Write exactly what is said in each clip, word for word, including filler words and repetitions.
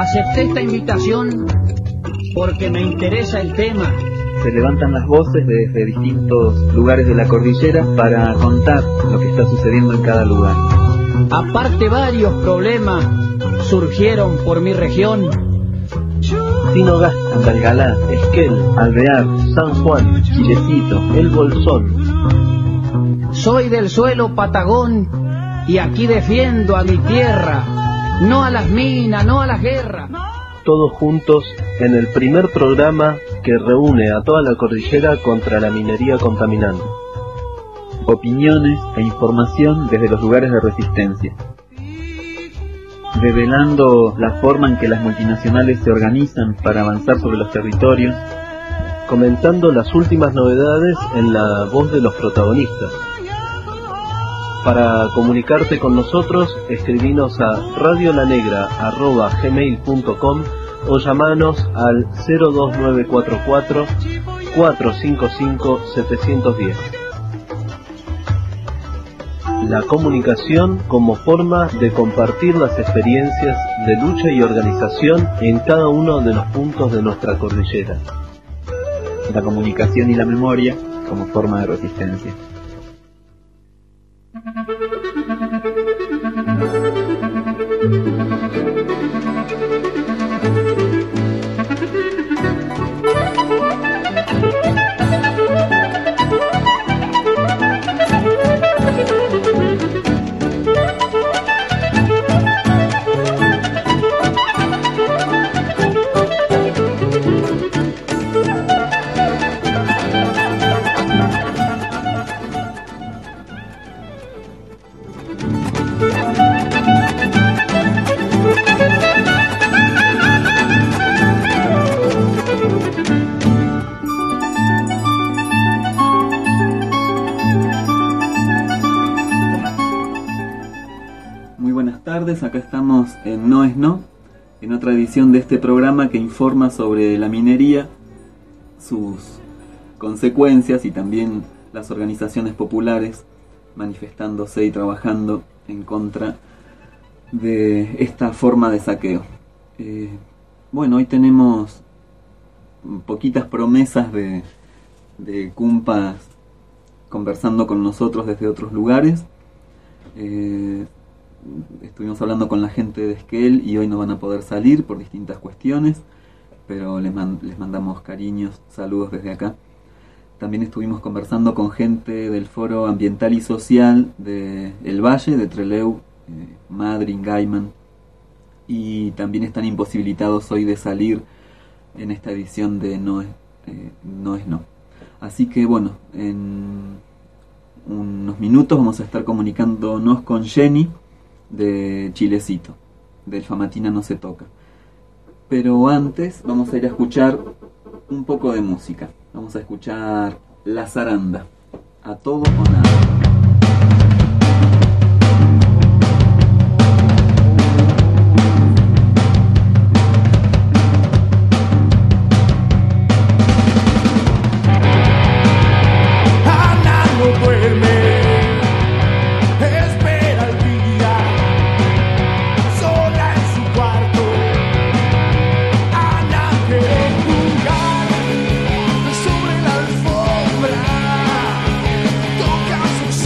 Acepté esta invitación porque me interesa el tema. Se levantan las voces desde distintos lugares de la cordillera para contar lo que está sucediendo en cada lugar. Aparte, varios problemas surgieron por mi región. Sinogasta, Andalgalá, Esquel, Alvear, San Juan, Chilecito, El Bolsón. Soy del suelo patagón y aquí defiendo a mi tierra, no a las minas, no a las guerras. Todos juntos en el primer programa que reúne a toda la cordillera contra la minería contaminante. Opiniones e información desde los lugares de resistencia. Revelando la forma en que las multinacionales se organizan para avanzar sobre los territorios. Comentando las últimas novedades en la voz de los protagonistas. Para comunicarte con nosotros, escribinos a radiolanegra arroba gmail punto com o llamanos al cero dos nueve cuatro cuatro, cuatro cinco cinco, siete uno cero. La comunicación como forma de compartir las experiencias de lucha y organización en cada uno de los puntos de nuestra cordillera. La comunicación y la memoria como forma de resistencia. Acá estamos en No es No, en otra edición de este programa que informa sobre la minería, sus consecuencias y también las organizaciones populares manifestándose y trabajando en contra de esta forma de saqueo. Eh, bueno, hoy tenemos poquitas promesas de, de cumpas conversando con nosotros desde otros lugares. Eh, Estuvimos hablando con la gente de Esquel y hoy no van a poder salir por distintas cuestiones, pero les, man- les mandamos cariños, saludos desde acá. También estuvimos conversando con gente del Foro Ambiental y Social de El Valle, de Trelew, eh, Madryn, Gaiman, y también están imposibilitados hoy de salir en esta edición de No es, eh, no es No. Así que bueno, en unos minutos vamos a estar comunicándonos con Jenny de Chilecito, del Famatina No Se Toca. Pero antes vamos a ir a escuchar un poco de música. Vamos a escuchar La Zaranda, A Todo o Nada. Sobre la alfombra toca sus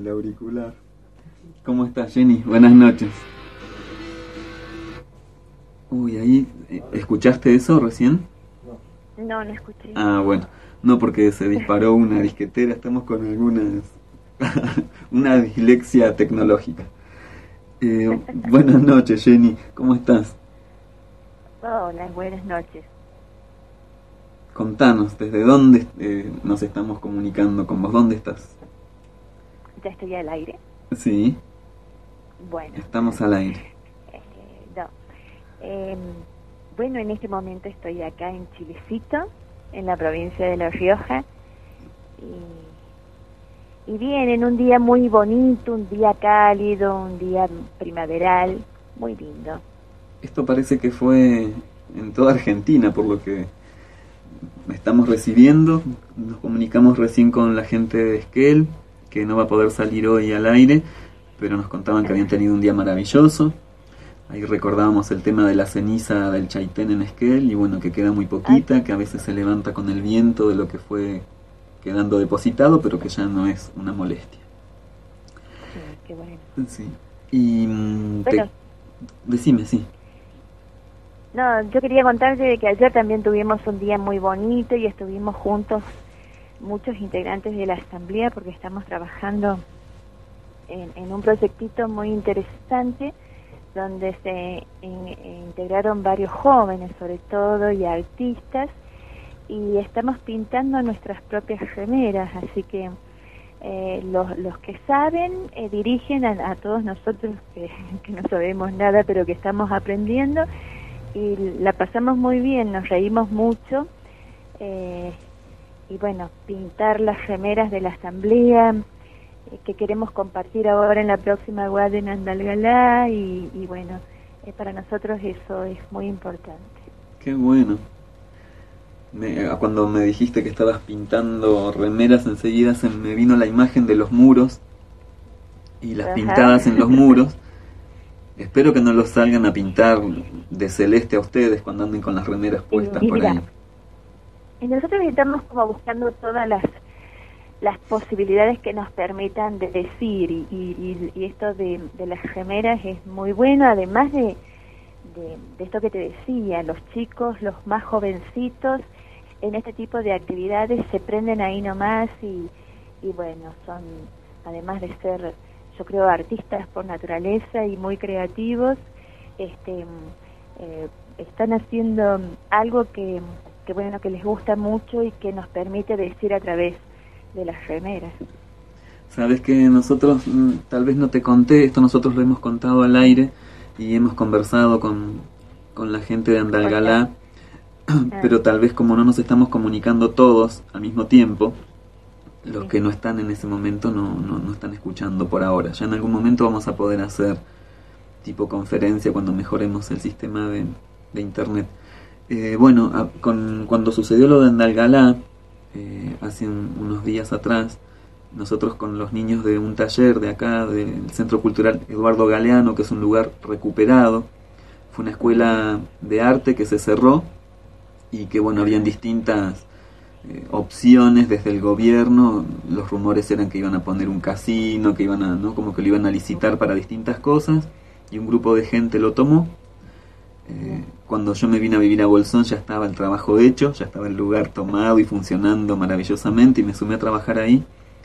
el auricular. ¿Cómo estás, Jenny? Buenas noches. Uy, ahí, ¿escuchaste eso recién? No, no escuché. Ah, bueno, no, porque se disparó una disquetera, estamos con algunas, una dislexia tecnológica. Eh, buenas noches, Jenny, ¿cómo estás? Hola, buenas noches. Contanos, ¿desde dónde eh, nos estamos comunicando con vos? ¿Dónde estás? ¿Ya estoy al aire? Sí. Bueno. Estamos al aire. Eh, no. Eh, bueno, en este momento estoy acá en Chilecito, en la provincia de La Rioja. Y, y bien, en un día muy bonito, un día cálido, un día primaveral, muy lindo. Esto parece que fue en toda Argentina, por lo que estamos recibiendo. Nos comunicamos recién con la gente de Esquel, que no va a poder salir hoy al aire, pero nos contaban que habían tenido un día maravilloso. Ahí recordábamos el tema de la ceniza del Chaitén en Esquel, y bueno, que queda muy poquita, que a veces se levanta con el viento de lo que fue quedando depositado, pero que ya no es una molestia. Sí, qué bueno. Sí. Y bueno, te... decime, sí. No, yo quería contarte de que ayer también tuvimos un día muy bonito y estuvimos juntos muchos integrantes de la asamblea, porque estamos trabajando en, en un proyectito muy interesante donde se in, integraron varios jóvenes sobre todo y artistas, y estamos pintando nuestras propias remeras, así que eh, los, los que saben eh, dirigen a, a todos nosotros que, que no sabemos nada pero que estamos aprendiendo, y la pasamos muy bien, nos reímos mucho, eh, y bueno, pintar las remeras de la asamblea eh, que queremos compartir ahora en la próxima Guada en Andalgalá, y, y bueno, eh, para nosotros eso es muy importante. Qué bueno. Me, cuando me dijiste que estabas pintando remeras, enseguida se me vino la imagen de los muros y las Ajá. pintadas en los muros. Espero que no los salgan a pintar de celeste a ustedes cuando anden con las remeras puestas y, y por mira, ahí. Y nosotros estamos como buscando todas las las posibilidades que nos permitan de decir, y, y, y esto de, de las remeras es muy bueno, además de, de, de esto que te decía, los chicos, los más jovencitos, en este tipo de actividades se prenden ahí nomás, y, y bueno, son, además de ser, yo creo, artistas por naturaleza y muy creativos, este eh, están haciendo algo que, que bueno, que les gusta mucho y que nos permite decir a través de las remeras. Sabes que nosotros, tal vez no te conté, esto nosotros lo hemos contado al aire y hemos conversado con, con la gente de Andalgalá, pero tal vez como no nos estamos comunicando todos al mismo tiempo, los sí. que no están en ese momento no, no, no están escuchando por ahora. Ya en algún momento vamos a poder hacer tipo conferencia cuando mejoremos el sistema de, de internet. Eh, bueno, a, con, cuando sucedió lo de Andalgalá, eh, hace un, unos días atrás, nosotros con los niños de un taller de acá, del Centro Cultural Eduardo Galeano, que es un lugar recuperado, fue una escuela de arte que se cerró y que bueno, habían distintas eh, opciones desde el gobierno. Los rumores eran que iban a poner un casino, que iban a, ¿no? como que lo iban a licitar para distintas cosas, y un grupo de gente lo tomó. Eh, cuando yo me vine a vivir a Bolsón ya estaba el trabajo hecho, ya estaba el lugar tomado y funcionando maravillosamente, y me sumé a trabajar ahí.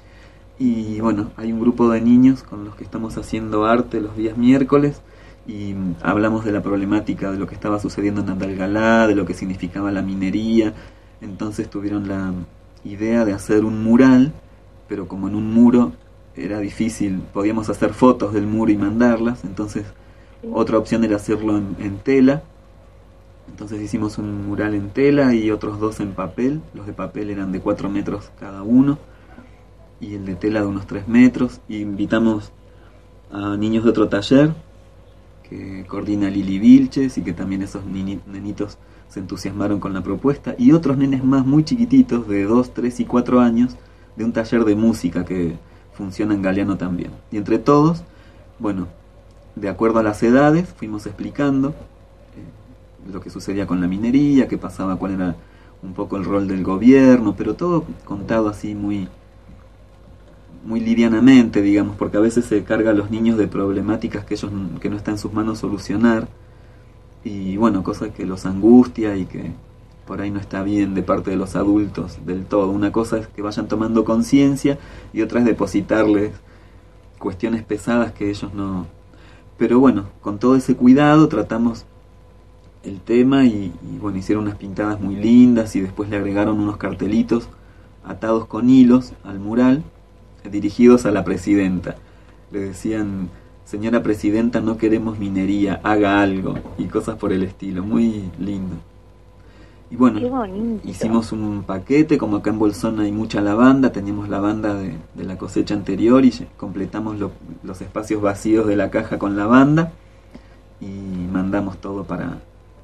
Y bueno, hay un grupo de niños con los que estamos haciendo arte los días miércoles, y hablamos de la problemática de lo que estaba sucediendo en Andalgalá, de lo que significaba la minería. Entonces tuvieron la idea de hacer un mural, pero como en un muro era difícil, podíamos hacer fotos del muro y mandarlas, entonces otra opción era hacerlo en, en tela. Entonces hicimos un mural en tela y otros dos en papel. Los de papel eran de cuatro metros cada uno y el de tela de unos tres metros. Y invitamos a niños de otro taller que coordina Lili Vilches, y que también esos nenitos se entusiasmaron con la propuesta, y otros nenes más muy chiquititos de dos, tres y cuatro años de un taller de música que funciona en Galeano también. Y entre todos, bueno, de acuerdo a las edades, fuimos explicando eh, lo que sucedía con la minería, qué pasaba, cuál era un poco el rol del gobierno, pero todo contado así muy muy livianamente, digamos, porque a veces se carga a los niños de problemáticas que ellos que no está en sus manos solucionar, y bueno, cosas que los angustia y que por ahí no está bien de parte de los adultos del todo. Una cosa es que vayan tomando conciencia y otra es depositarles cuestiones pesadas que ellos no... Pero bueno, con todo ese cuidado tratamos el tema y, y bueno, hicieron unas pintadas muy lindas y después le agregaron unos cartelitos atados con hilos al mural, dirigidos a la presidenta. Le decían: señora presidenta, no queremos minería, haga algo, y cosas por el estilo, muy lindo. Y bueno, hicimos un paquete, como acá en Bolsón hay mucha lavanda, teníamos lavanda de, de la cosecha anterior y completamos lo, los espacios vacíos de la caja con lavanda y mandamos todo para,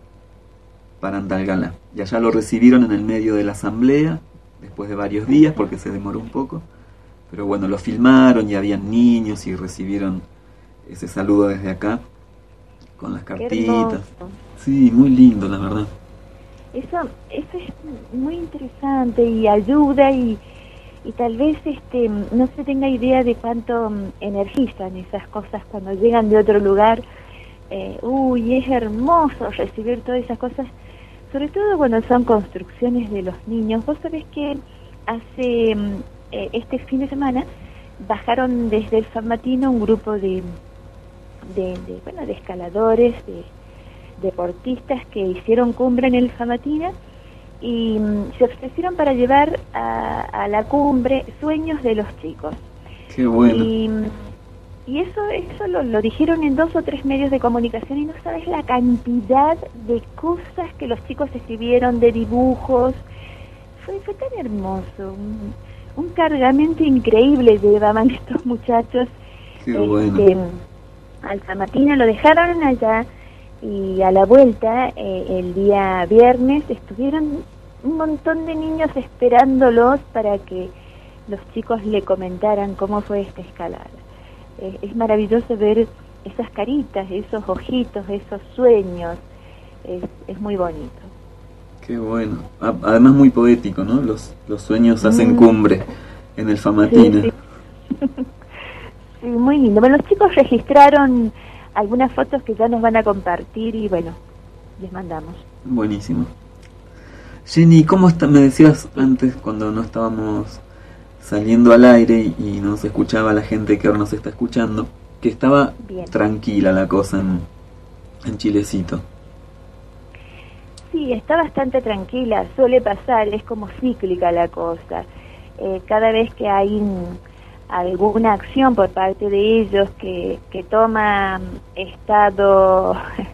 para Andalgalá. Y allá lo recibieron en el medio de la asamblea, después de varios días, porque se demoró un poco. Pero bueno, lo filmaron y habían niños y recibieron ese saludo desde acá con las cartitas. Sí, muy lindo, la verdad. Eso, eso es muy interesante y ayuda y, y tal vez este no se tenga idea de cuánto um, energizan esas cosas cuando llegan de otro lugar. Eh, uy, es hermoso recibir todas esas cosas, sobre todo cuando son construcciones de los niños. Vos sabés que hace um, eh, este fin de semana bajaron desde el San Martino un grupo de, de, de bueno de escaladores, de deportistas que hicieron cumbre en el Famatina y um, se ofrecieron para llevar a, a la cumbre sueños de los chicos. Qué bueno. Y, y eso eso lo, lo dijeron en dos o tres medios de comunicación y no sabes la cantidad de cosas que los chicos escribieron, de dibujos. Fue, fue tan hermoso. Un, un cargamento increíble llevaban estos muchachos. Qué este, bueno. Al Famatina, lo dejaron allá. Y a la vuelta, eh, el día viernes, estuvieron un montón de niños esperándolos para que los chicos le comentaran cómo fue esta escalada. Eh, es maravilloso ver esas caritas, esos ojitos, esos sueños. Es, es muy bonito. Qué bueno. Además muy poético, ¿no? Los, los sueños mm. hacen cumbre en el Famatina. Sí, sí. Sí, muy lindo. Bueno, los chicos registraron algunas fotos que ya nos van a compartir y bueno, les mandamos. Buenísimo. Jenny, ¿cómo está? Me decías antes, cuando no estábamos saliendo al aire y no se escuchaba la gente que ahora nos está escuchando, que estaba Bien. tranquila la cosa en, en Chilecito. Sí, está bastante tranquila, suele pasar, es como cíclica la cosa. Eh, cada vez que hay un... alguna acción por parte de ellos que, que toma estado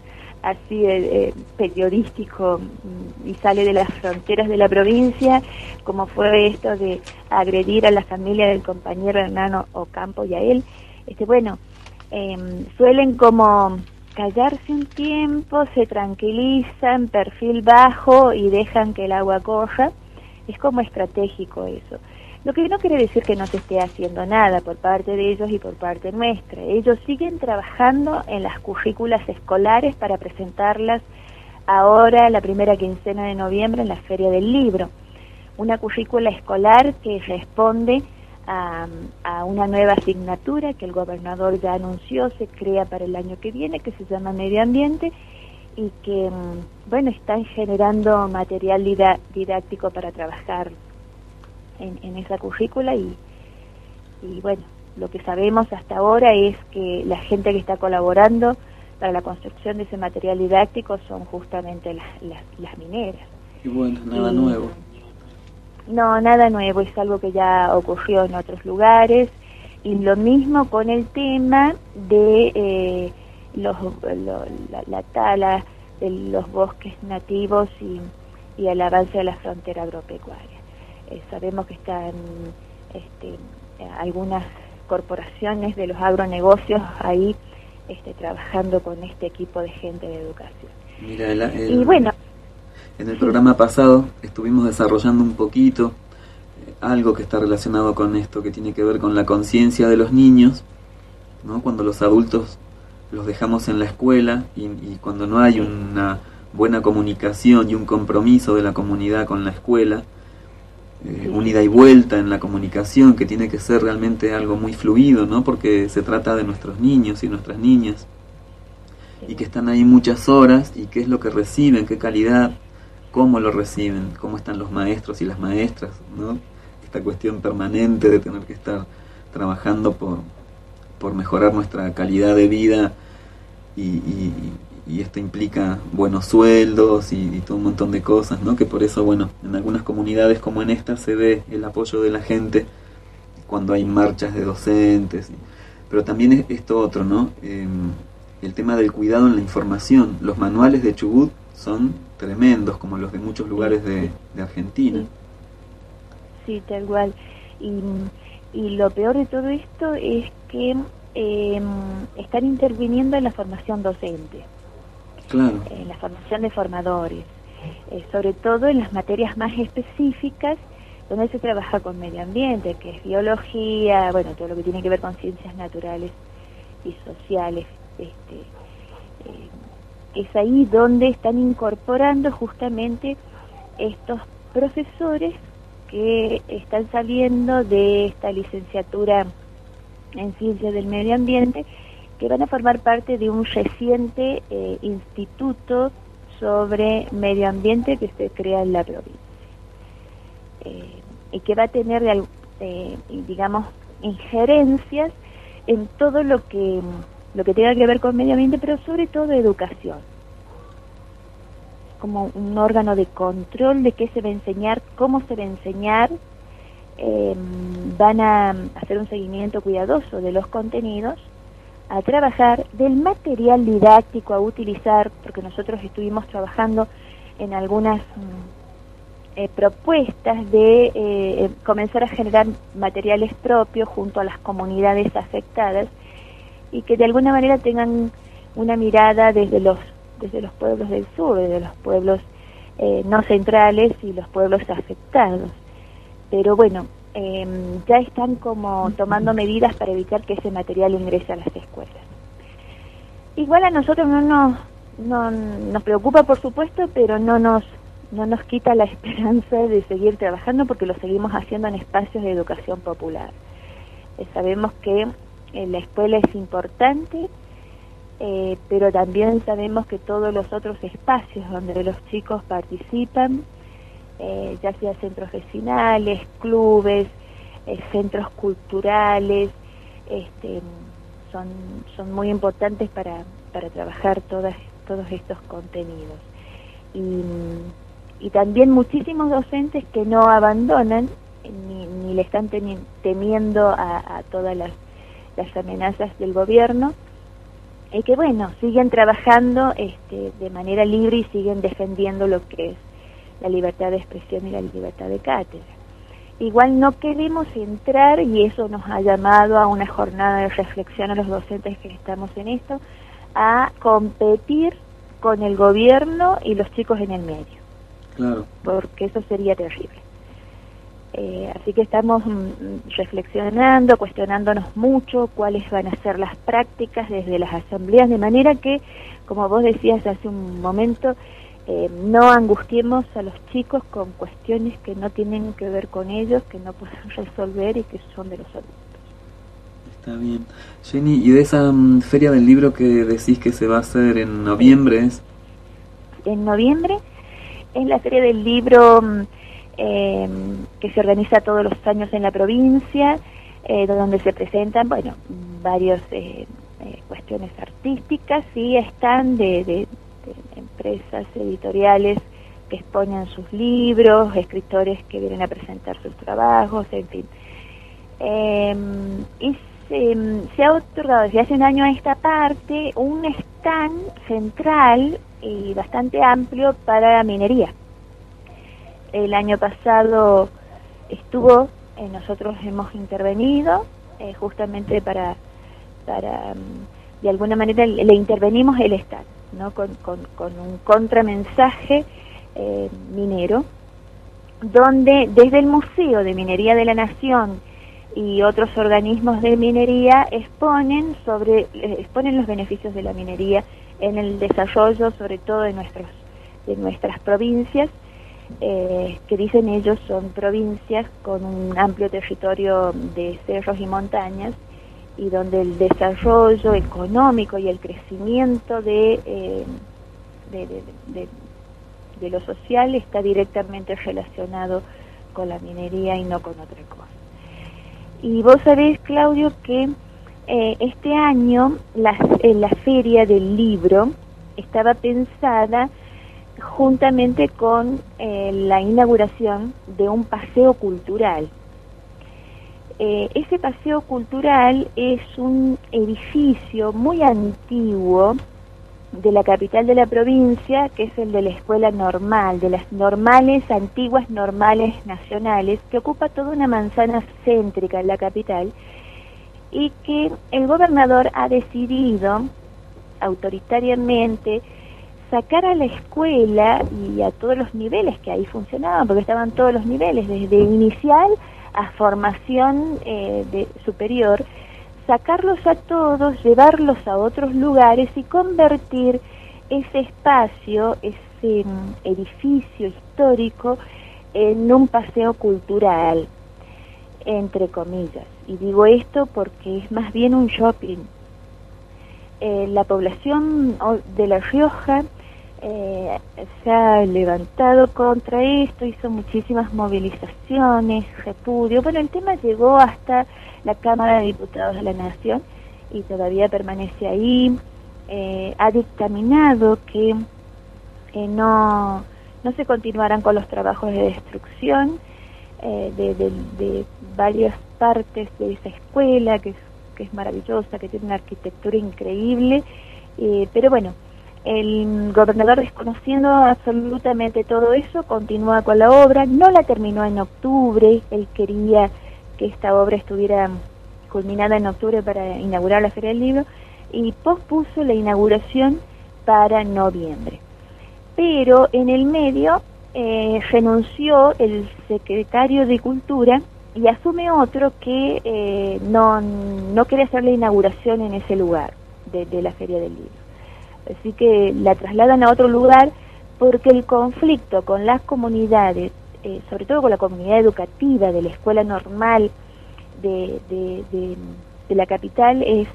así eh, periodístico y sale de las fronteras de la provincia, como fue esto de agredir a la familia del compañero Hernán Ocampo y a él, este bueno, eh, suelen como callarse un tiempo, se tranquilizan, perfil bajo y dejan que el agua corra. Es como estratégico eso. Lo que no quiere decir que no se esté haciendo nada por parte de ellos y por parte nuestra. Ellos siguen trabajando en las currículas escolares para presentarlas ahora, la primera quincena de noviembre, en la Feria del Libro. Una currícula escolar que responde a, a una nueva asignatura que el gobernador ya anunció, se crea para el año que viene, que se llama Medio Ambiente, y que, bueno, están generando material didáctico para trabajar En, en esa currícula y, y bueno, lo que sabemos hasta ahora es que la gente que está colaborando para la construcción de ese material didáctico son justamente las, las, las mineras. Y bueno, nada y, nuevo. No, nada nuevo, es algo que ya ocurrió en otros lugares y lo mismo con el tema de eh, los, lo, la, la tala de los bosques nativos y, y el avance de la frontera agropecuaria. Eh, sabemos que están este, algunas corporaciones de los agronegocios ahí este, trabajando con este equipo de gente de educación. Mira, el, el, y bueno, en el programa pasado estuvimos desarrollando un poquito eh, algo que está relacionado con esto, que tiene que ver con la conciencia de los niños, ¿no? Cuando los adultos los dejamos en la escuela y, y cuando no hay una buena comunicación y un compromiso de la comunidad con la escuela, eh, un ida y vuelta en la comunicación, que tiene que ser realmente algo muy fluido, ¿no? Porque se trata de nuestros niños y nuestras niñas, y que están ahí muchas horas, y qué es lo que reciben, qué calidad, cómo lo reciben, cómo están los maestros y las maestras, ¿no? Esta cuestión permanente de tener que estar trabajando por, por mejorar nuestra calidad de vida, y, y, y esto implica buenos sueldos y, y todo un montón de cosas, ¿no? Que por eso, bueno, en algunas comunidades como en esta se ve el apoyo de la gente cuando hay marchas de docentes, pero también es esto otro, ¿no? Eh, el tema del cuidado en la información. Los manuales de Chubut son tremendos, como los de muchos lugares de, de Argentina. Sí, sí, tal cual. Y, y lo peor de todo esto es que eh, están interviniendo en la formación docente. Claro. En la formación de formadores. Eh, sobre todo en las materias más específicas, donde se trabaja con medio ambiente, que es biología, bueno, todo lo que tiene que ver con ciencias naturales y sociales. Este, eh, es ahí donde están incorporando justamente estos profesores que están saliendo de esta licenciatura en ciencias del medio ambiente, que van a formar parte de un reciente eh, instituto sobre medio ambiente que se crea en la provincia, eh, y que va a tener eh, digamos injerencias en todo lo que lo que tenga que ver con medio ambiente, pero sobre todo educación, como un órgano de control de qué se va a enseñar, cómo se va a enseñar. Eh, van a hacer un seguimiento cuidadoso de los contenidos, a trabajar del material didáctico a utilizar, porque nosotros estuvimos trabajando en algunas eh, propuestas de eh, comenzar a generar materiales propios junto a las comunidades afectadas, y que de alguna manera tengan una mirada desde los desde los pueblos del sur, desde los pueblos eh, no centrales y los pueblos afectados. Pero bueno, eh, ya están como tomando medidas para evitar que ese material ingrese a las escuelas. Igual a nosotros no nos, no, nos preocupa, por supuesto, pero no nos, no nos quita la esperanza de seguir trabajando, porque lo seguimos haciendo en espacios de educación popular. Eh, sabemos que eh, la escuela es importante, eh, pero también sabemos que todos los otros espacios donde los chicos participan, Eh, ya sea centros vecinales, clubes, eh, centros culturales, este, son, son muy importantes para, para trabajar todas, todos estos contenidos. Y, y también muchísimos docentes que no abandonan, ni, ni le están teni temiendo a, a todas las, las amenazas del gobierno, y que bueno, siguen trabajando este, de manera libre y siguen defendiendo lo que es la libertad de expresión y la libertad de cátedra. Igual no queremos entrar, y eso nos ha llamado a una jornada de reflexión a los docentes que estamos en esto, a competir con el gobierno y los chicos en el medio. Claro. Porque eso sería terrible. Eh, así que estamos mm, reflexionando, cuestionándonos mucho cuáles van a ser las prácticas desde las asambleas, de manera que, como vos decías hace un momento, Eh, no angustiemos a los chicos con cuestiones que no tienen que ver con ellos, que no pueden resolver y que son de los adultos. Está bien. Jenny, ¿y de esa um, feria del libro que decís que se va a hacer en noviembre? Es? En noviembre es la feria del libro eh, que se organiza todos los años en la provincia, eh, donde se presentan, bueno, varios eh, eh, cuestiones artísticas, y están de... de empresas editoriales que exponen sus libros, escritores que vienen a presentar sus trabajos, en fin. Eh, y se, se ha otorgado desde hace un año a esta parte un stand central y bastante amplio para la minería. El año pasado estuvo, eh, nosotros hemos intervenido eh, justamente para, para, de alguna manera le intervenimos el stand, ¿no? Con, con, con un contramensaje eh, minero, donde desde el Museo de Minería de la Nación y otros organismos de minería exponen sobre eh, exponen los beneficios de la minería en el desarrollo, sobre todo de nuestros de nuestras provincias, eh, que dicen ellos son provincias con un amplio territorio de cerros y montañas, y donde el desarrollo económico y el crecimiento de, eh, de, de, de, de lo social está directamente relacionado con la minería y no con otra cosa. Y vos sabés, Claudio, que eh, este año la, en la Feria del Libro estaba pensada juntamente con eh, la inauguración de un paseo cultural. Eh, ese paseo cultural es un edificio muy antiguo de la capital de la provincia, que es el de la Escuela Normal, de las normales, antiguas normales nacionales, que ocupa toda una manzana céntrica en la capital, y que el gobernador ha decidido autoritariamente sacar a la escuela y a todos los niveles que ahí funcionaban, porque estaban todos los niveles, desde inicial a formación eh, de superior, sacarlos a todos, llevarlos a otros lugares y convertir ese espacio, ese um, edificio histórico, en un paseo cultural, entre comillas. Y digo esto porque es más bien un shopping. Eh, la población de La Rioja eh, se ha levantado contra esto, hizo muchísimas movilizaciones, repudio. Bueno, el tema llegó hasta la Cámara de Diputados de la Nación y todavía permanece ahí. Eh, ha dictaminado que eh, no, no se continuarán con los trabajos de destrucción eh, de, de, de varias partes de esa escuela, que es, que es maravillosa, que tiene una arquitectura increíble, eh, pero bueno, el gobernador, desconociendo absolutamente todo eso, continúa con la obra. No la terminó en octubre, él quería que esta obra estuviera culminada en octubre para inaugurar la Feria del Libro, y pospuso la inauguración para noviembre. Pero en el medio eh, renunció el secretario de Cultura y asume otro que eh, no, no quiere hacer la inauguración en ese lugar de, de la Feria del Libro. Así que la trasladan a otro lugar porque el conflicto con las comunidades, eh, sobre todo con la comunidad educativa de la Escuela Normal de, de, de, de la capital, es,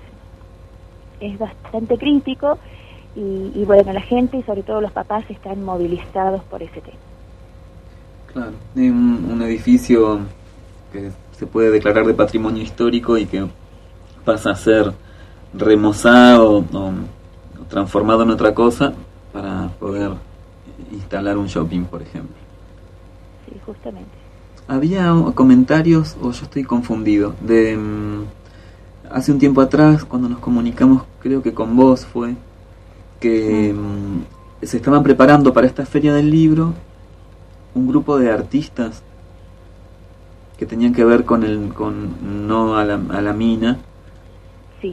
es bastante crítico, y, y bueno, la gente y sobre todo los papás están movilizados por ese tema. Claro, es un, un edificio que se puede declarar de patrimonio histórico y que pasa a ser remozado o transformado en otra cosa para poder instalar un shopping, por ejemplo. Sí, justamente. Había comentarios, o yo estoy confundido, de um, hace un tiempo atrás, cuando nos comunicamos, creo que con vos fue, que um, se estaban preparando para esta Feria del Libro un grupo de artistas que tenían que ver con el con no a la, a la mina. Sí.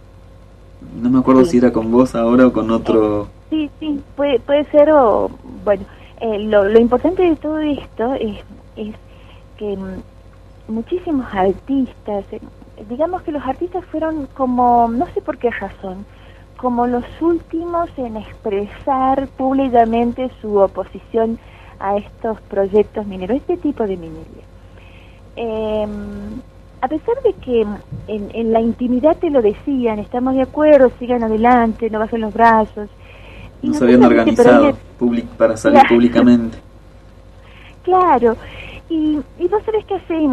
No me acuerdo sí. si era con vos ahora o con otro... Eh, sí, sí, puede, puede ser, o bueno, eh, lo, lo importante de todo esto es, es que mm, muchísimos artistas, eh, digamos que los artistas fueron como, no sé por qué razón, como los últimos en expresar públicamente su oposición a estos proyectos mineros, este tipo de minería. Eh, A pesar de que en, en la intimidad te lo decían, estamos de acuerdo, sigan adelante, no bajen los brazos. Y no se habían organizado public, para salir claro. públicamente. Claro, y, y vos sabés que hace,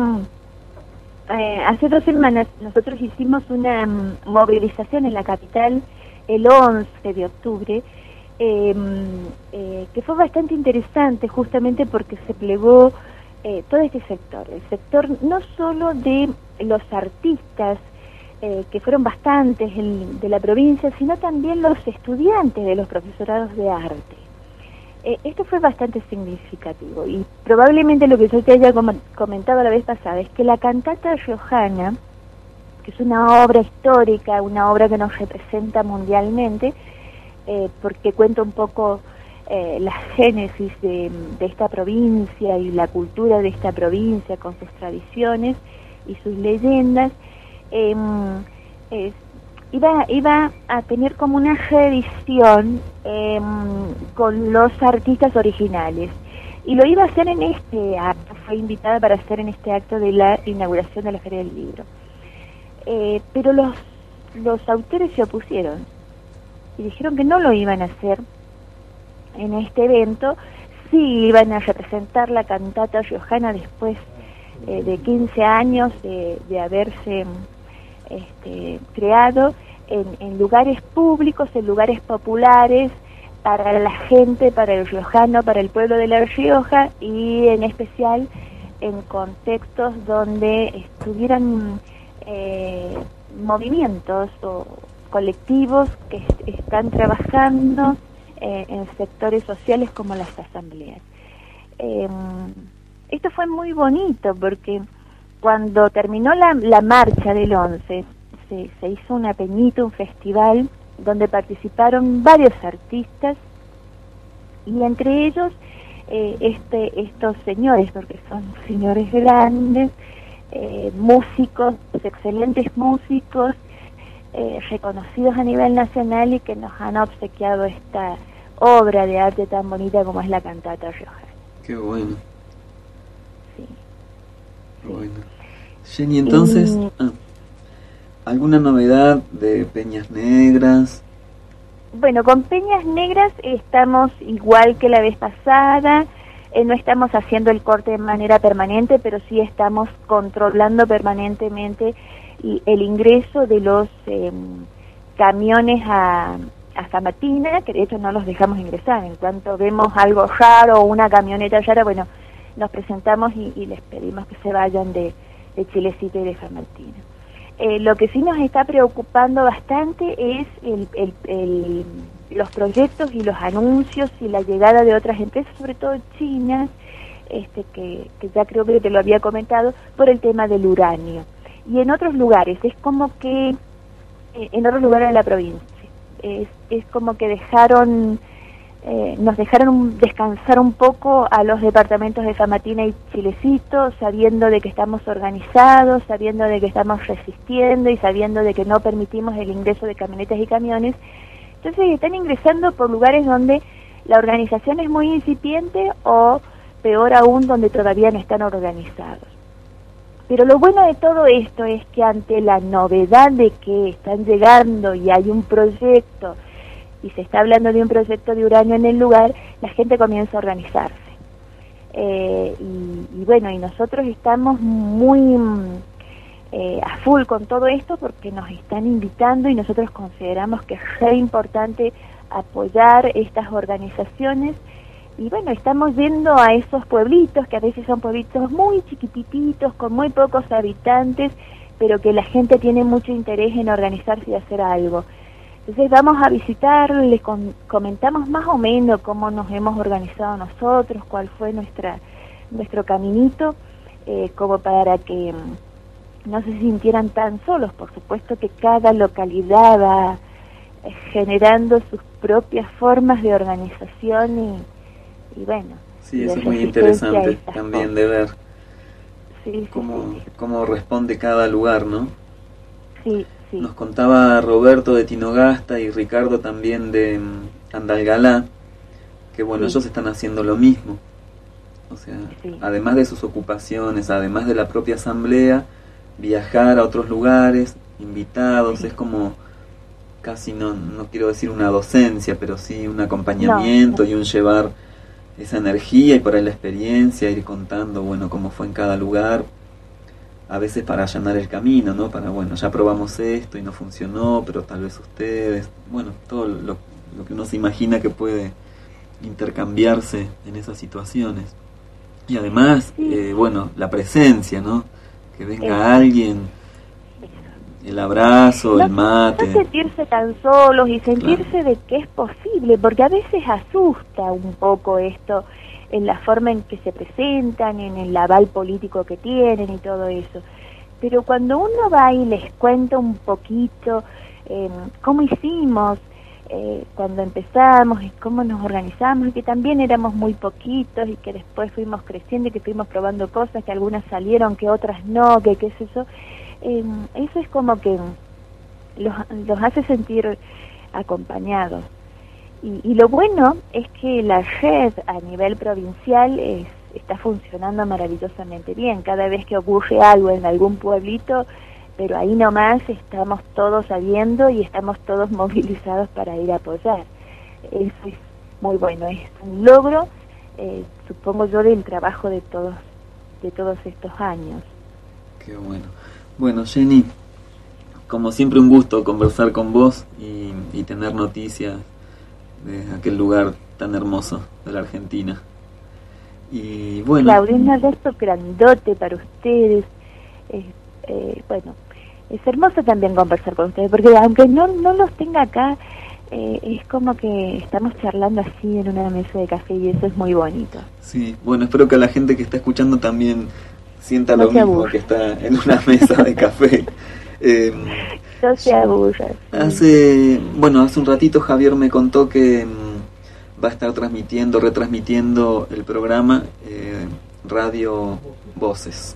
eh, hace dos semanas nosotros hicimos una um, movilización en la capital el once de octubre, eh, eh, que fue bastante interesante justamente porque se plegó Eh, todo este sector, el sector no solo de los artistas, eh, que fueron bastantes el, de la provincia, sino también los estudiantes de los profesorados de arte. Eh, esto fue bastante significativo, y probablemente lo que yo te haya com- comentado la vez pasada es que la cantata riojana, que es una obra histórica, una obra que nos representa mundialmente, eh, porque cuenta un poco Eh, la génesis de, de esta provincia y la cultura de esta provincia con sus tradiciones y sus leyendas, eh, eh, iba, iba a tener como una reedición eh, con los artistas originales. y lo iba a hacer en este acto, fue invitada para hacer en este acto de la inauguración de la Feria del Libro. Eh, pero los, los autores se opusieron y dijeron que no lo iban a hacer en este evento, sí iban a representar la cantata riojana después eh, de quince años de, de haberse este, creado en, en lugares públicos, en lugares populares, para la gente, para el riojano, para el pueblo de La Rioja, y en especial en contextos donde estuvieran eh, movimientos o colectivos que est- están trabajando eh, en sectores sociales como las asambleas. Eh, esto fue muy bonito porque cuando terminó la, la marcha del once, se, se hizo una peñita, un festival, donde participaron varios artistas, y entre ellos eh, este estos señores, porque son señores grandes, eh, músicos, excelentes músicos, eh, reconocidos a nivel nacional, y que nos han obsequiado esta obra de arte tan bonita como es la cantata riojana. Qué bueno. Sí. Qué bueno. Jenny, entonces, Y... ah, ¿alguna novedad de Peñas Negras? Bueno, con Peñas Negras estamos igual que la vez pasada, eh, no estamos haciendo el corte de manera permanente, pero sí estamos controlando permanentemente y el ingreso de los eh, camiones a, a San Martín, que de hecho no los dejamos ingresar. En cuanto vemos algo raro o una camioneta rara, bueno, nos presentamos y, y les pedimos que se vayan de, de Chilecito y de San Martín. Eh, lo que sí nos está preocupando bastante es el, el, el, los proyectos y los anuncios y la llegada de otras empresas, sobre todo chinas, este, que, que ya creo que te lo había comentado, por el tema del uranio. Y en otros lugares, es como que, eh, en otros lugares de la provincia, es, es como que dejaron... Eh, nos dejaron descansar un poco a los departamentos de San Martín y Chilecito, sabiendo de que estamos organizados, sabiendo de que estamos resistiendo y sabiendo de que no permitimos el ingreso de camionetas y camiones. Entonces están ingresando por lugares donde la organización es muy incipiente, o peor aún, donde todavía no están organizados. Pero lo bueno de todo esto es que ante la novedad de que están llegando y hay un proyecto, y se está hablando de un proyecto de uranio en el lugar, la gente comienza a organizarse. Eh, y, y bueno, y nosotros estamos muy eh, a full con todo esto porque nos están invitando, y nosotros consideramos que es re importante apoyar estas organizaciones. Y bueno, estamos yendo a esos pueblitos, que a veces son pueblitos muy chiquititos, con muy pocos habitantes, pero que la gente tiene mucho interés en organizarse y hacer algo. Entonces vamos a visitar, les con, comentamos más o menos cómo nos hemos organizado nosotros, cuál fue nuestra nuestro caminito, eh, como para que no se sintieran tan solos. Por supuesto que cada localidad va eh, generando sus propias formas de organización y, y bueno. Sí, eso es muy interesante también cosas. de ver sí, sí, cómo, sí. cómo responde cada lugar, ¿no? Sí. Sí. Nos contaba Roberto de Tinogasta y Ricardo también de um, Andalgalá, que bueno, sí. ellos están haciendo lo mismo. O sea, sí. además de sus ocupaciones, además de la propia asamblea, viajar a otros lugares, invitados, sí. es como casi, no no quiero decir una docencia, pero sí un acompañamiento no, no. y un llevar esa energía y por ahí la experiencia, ir contando, bueno, cómo fue en cada lugar. A veces para allanar el camino, ¿no? Para, bueno, ya probamos esto y no funcionó, pero tal vez ustedes, bueno, todo lo, lo que uno se imagina que puede intercambiarse en esas situaciones. Y además, sí. eh, bueno, la presencia, ¿no? Que venga eh. alguien, el abrazo, no, el mate. No sentirse tan solos y sentirse claro. de que es posible, porque a veces asusta un poco esto, en la forma en que se presentan, en el aval político que tienen y todo eso. Pero cuando uno va y les cuenta un poquito eh, cómo hicimos eh, cuando empezamos y cómo nos organizamos, y que también éramos muy poquitos y que después fuimos creciendo y que fuimos probando cosas, que algunas salieron, que otras no, que qué es eso, eh, eso es como que los, los hace sentir acompañados. Y, y lo bueno es que la red a nivel provincial es, está funcionando maravillosamente bien. Cada vez que ocurre algo en algún pueblito, pero ahí nomás estamos todos sabiendo y estamos todos movilizados para ir a apoyar. Eso es muy bueno, es un logro, eh, supongo yo, del trabajo de todos, de todos estos años. Qué bueno. Bueno, Jenny, como siempre un gusto conversar con vos y, y tener noticias de aquel lugar tan hermoso de la Argentina. Y bueno, Claudia, un abrazo grandote para ustedes. Eh, eh, bueno, es hermoso también conversar con ustedes, porque aunque no, no los tenga acá, eh, es como que estamos charlando así en una mesa de café y eso es muy bonito. sí, bueno, espero que la gente que está escuchando también sienta No lo se mismo, aburra. que está en una mesa de café. Eh, No se aburra. sí. hace, bueno, hace un ratito Javier me contó que mm, va a estar transmitiendo, retransmitiendo el programa eh, Radio Voces,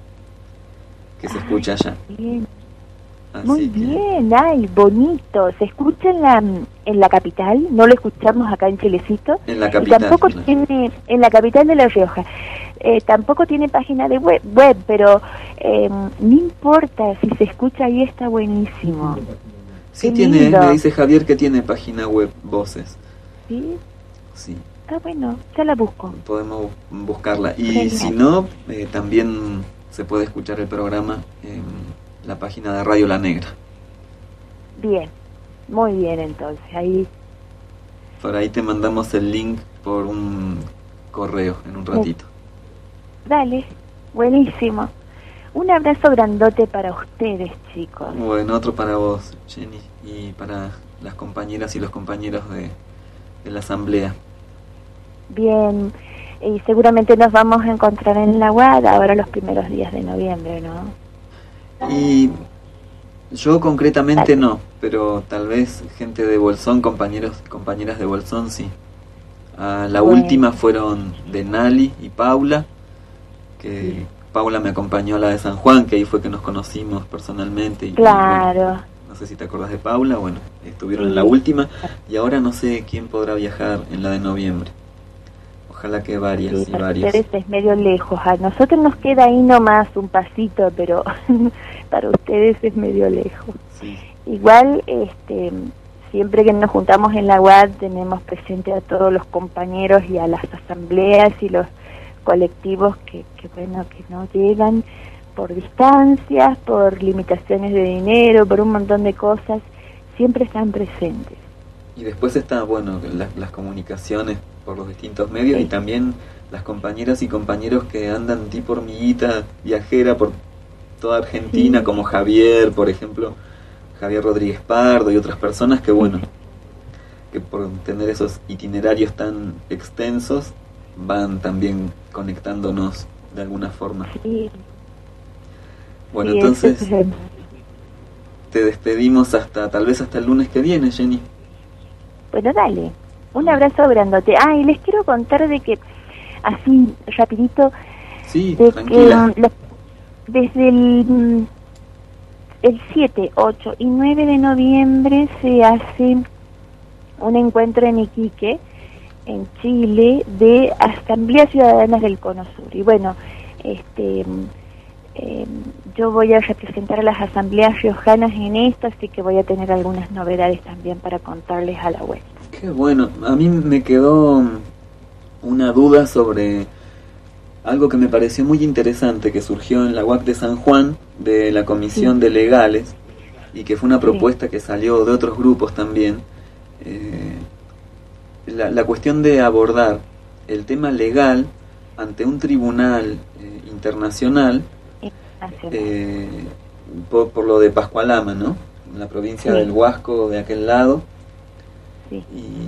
que se escucha allá. Bien. Así Muy que- bien, ay, bonito. ¿Se escucha en la, en la capital? No lo escuchamos acá en Chilecito. En la Y capital. tampoco claro. tiene, en la capital de La Rioja. Eh, tampoco tiene página de web, web pero eh, no importa, si se escucha ahí está buenísimo. Sí Qué tiene, lindo. me dice Javier que tiene página web Voces. ¿Sí? Sí, Ah, bueno, ya la busco. podemos buscarla. Y Genial. si no, eh, también se puede escuchar el programa en la página de Radio La Negra. Bien, muy bien entonces. Ahí, Por ahí te mandamos el link por un correo en un ratito. dale, buenísimo. Un abrazo grandote para ustedes, chicos. Bueno, otro para vos, Jenny, y para las compañeras y los compañeros de, de la asamblea. Bien, y seguramente nos vamos a encontrar en la U A D ahora los primeros días de noviembre, ¿no? Y yo concretamente no, pero tal vez gente de Bolsón, compañeros y compañeras de Bolsón, sí. Ah, la Bueno. última fueron de Nali y Paula, que Paula me acompañó a la de San Juan, que ahí fue que nos conocimos personalmente. Y, Claro. bueno, no sé si te acordás de Paula, bueno, estuvieron Sí. en la última, y ahora no sé quién podrá viajar en la de noviembre. Ojalá que varias Sí, y para varios. ustedes es medio lejos. A nosotros nos queda ahí nomás un pasito, pero para ustedes es medio lejos. Sí. Igual, este, siempre que nos juntamos en la U A D tenemos presente a todos los compañeros y a las asambleas y los colectivos que, que bueno, que no llegan por distancias, por limitaciones de dinero, por un montón de cosas, siempre están presentes. Y después está, bueno, la- las comunicaciones por los distintos medios, Sí. y también las compañeras y compañeros que andan tipo hormiguita viajera por toda Argentina, Sí. como Javier, por ejemplo, Javier Rodríguez Pardo y otras personas que, bueno, que por tener esos itinerarios tan extensos van también conectándonos de alguna forma. Sí, Bueno, sí, entonces eso es- te despedimos hasta, tal vez hasta el lunes que viene, Jenny. Bueno, dale. Un abrazo grandote. Ah, y les quiero contar de que, así, rapidito, Sí, de tranquila. que mm, los- desde el, mm, el siete, ocho y nueve de noviembre se hace un encuentro en Iquique, en Chile, de Asambleas Ciudadanas del Cono Sur. Y bueno, este... mm, Eh, yo voy a representar a las asambleas riojanas en esto, así que voy a tener algunas novedades también para contarles a la web. Qué bueno, a mí me quedó una duda sobre algo que me pareció muy interesante que surgió en la U A C de San Juan, de la Comisión Sí. de Legales, y que fue una Sí. propuesta que salió de otros grupos también. Eh, la, la cuestión de abordar el tema legal ante un tribunal eh, internacional, Nacional. eh, por, por lo de Pascualama, ¿no? En la provincia Sí. del Huasco, de aquel lado. Sí. Y...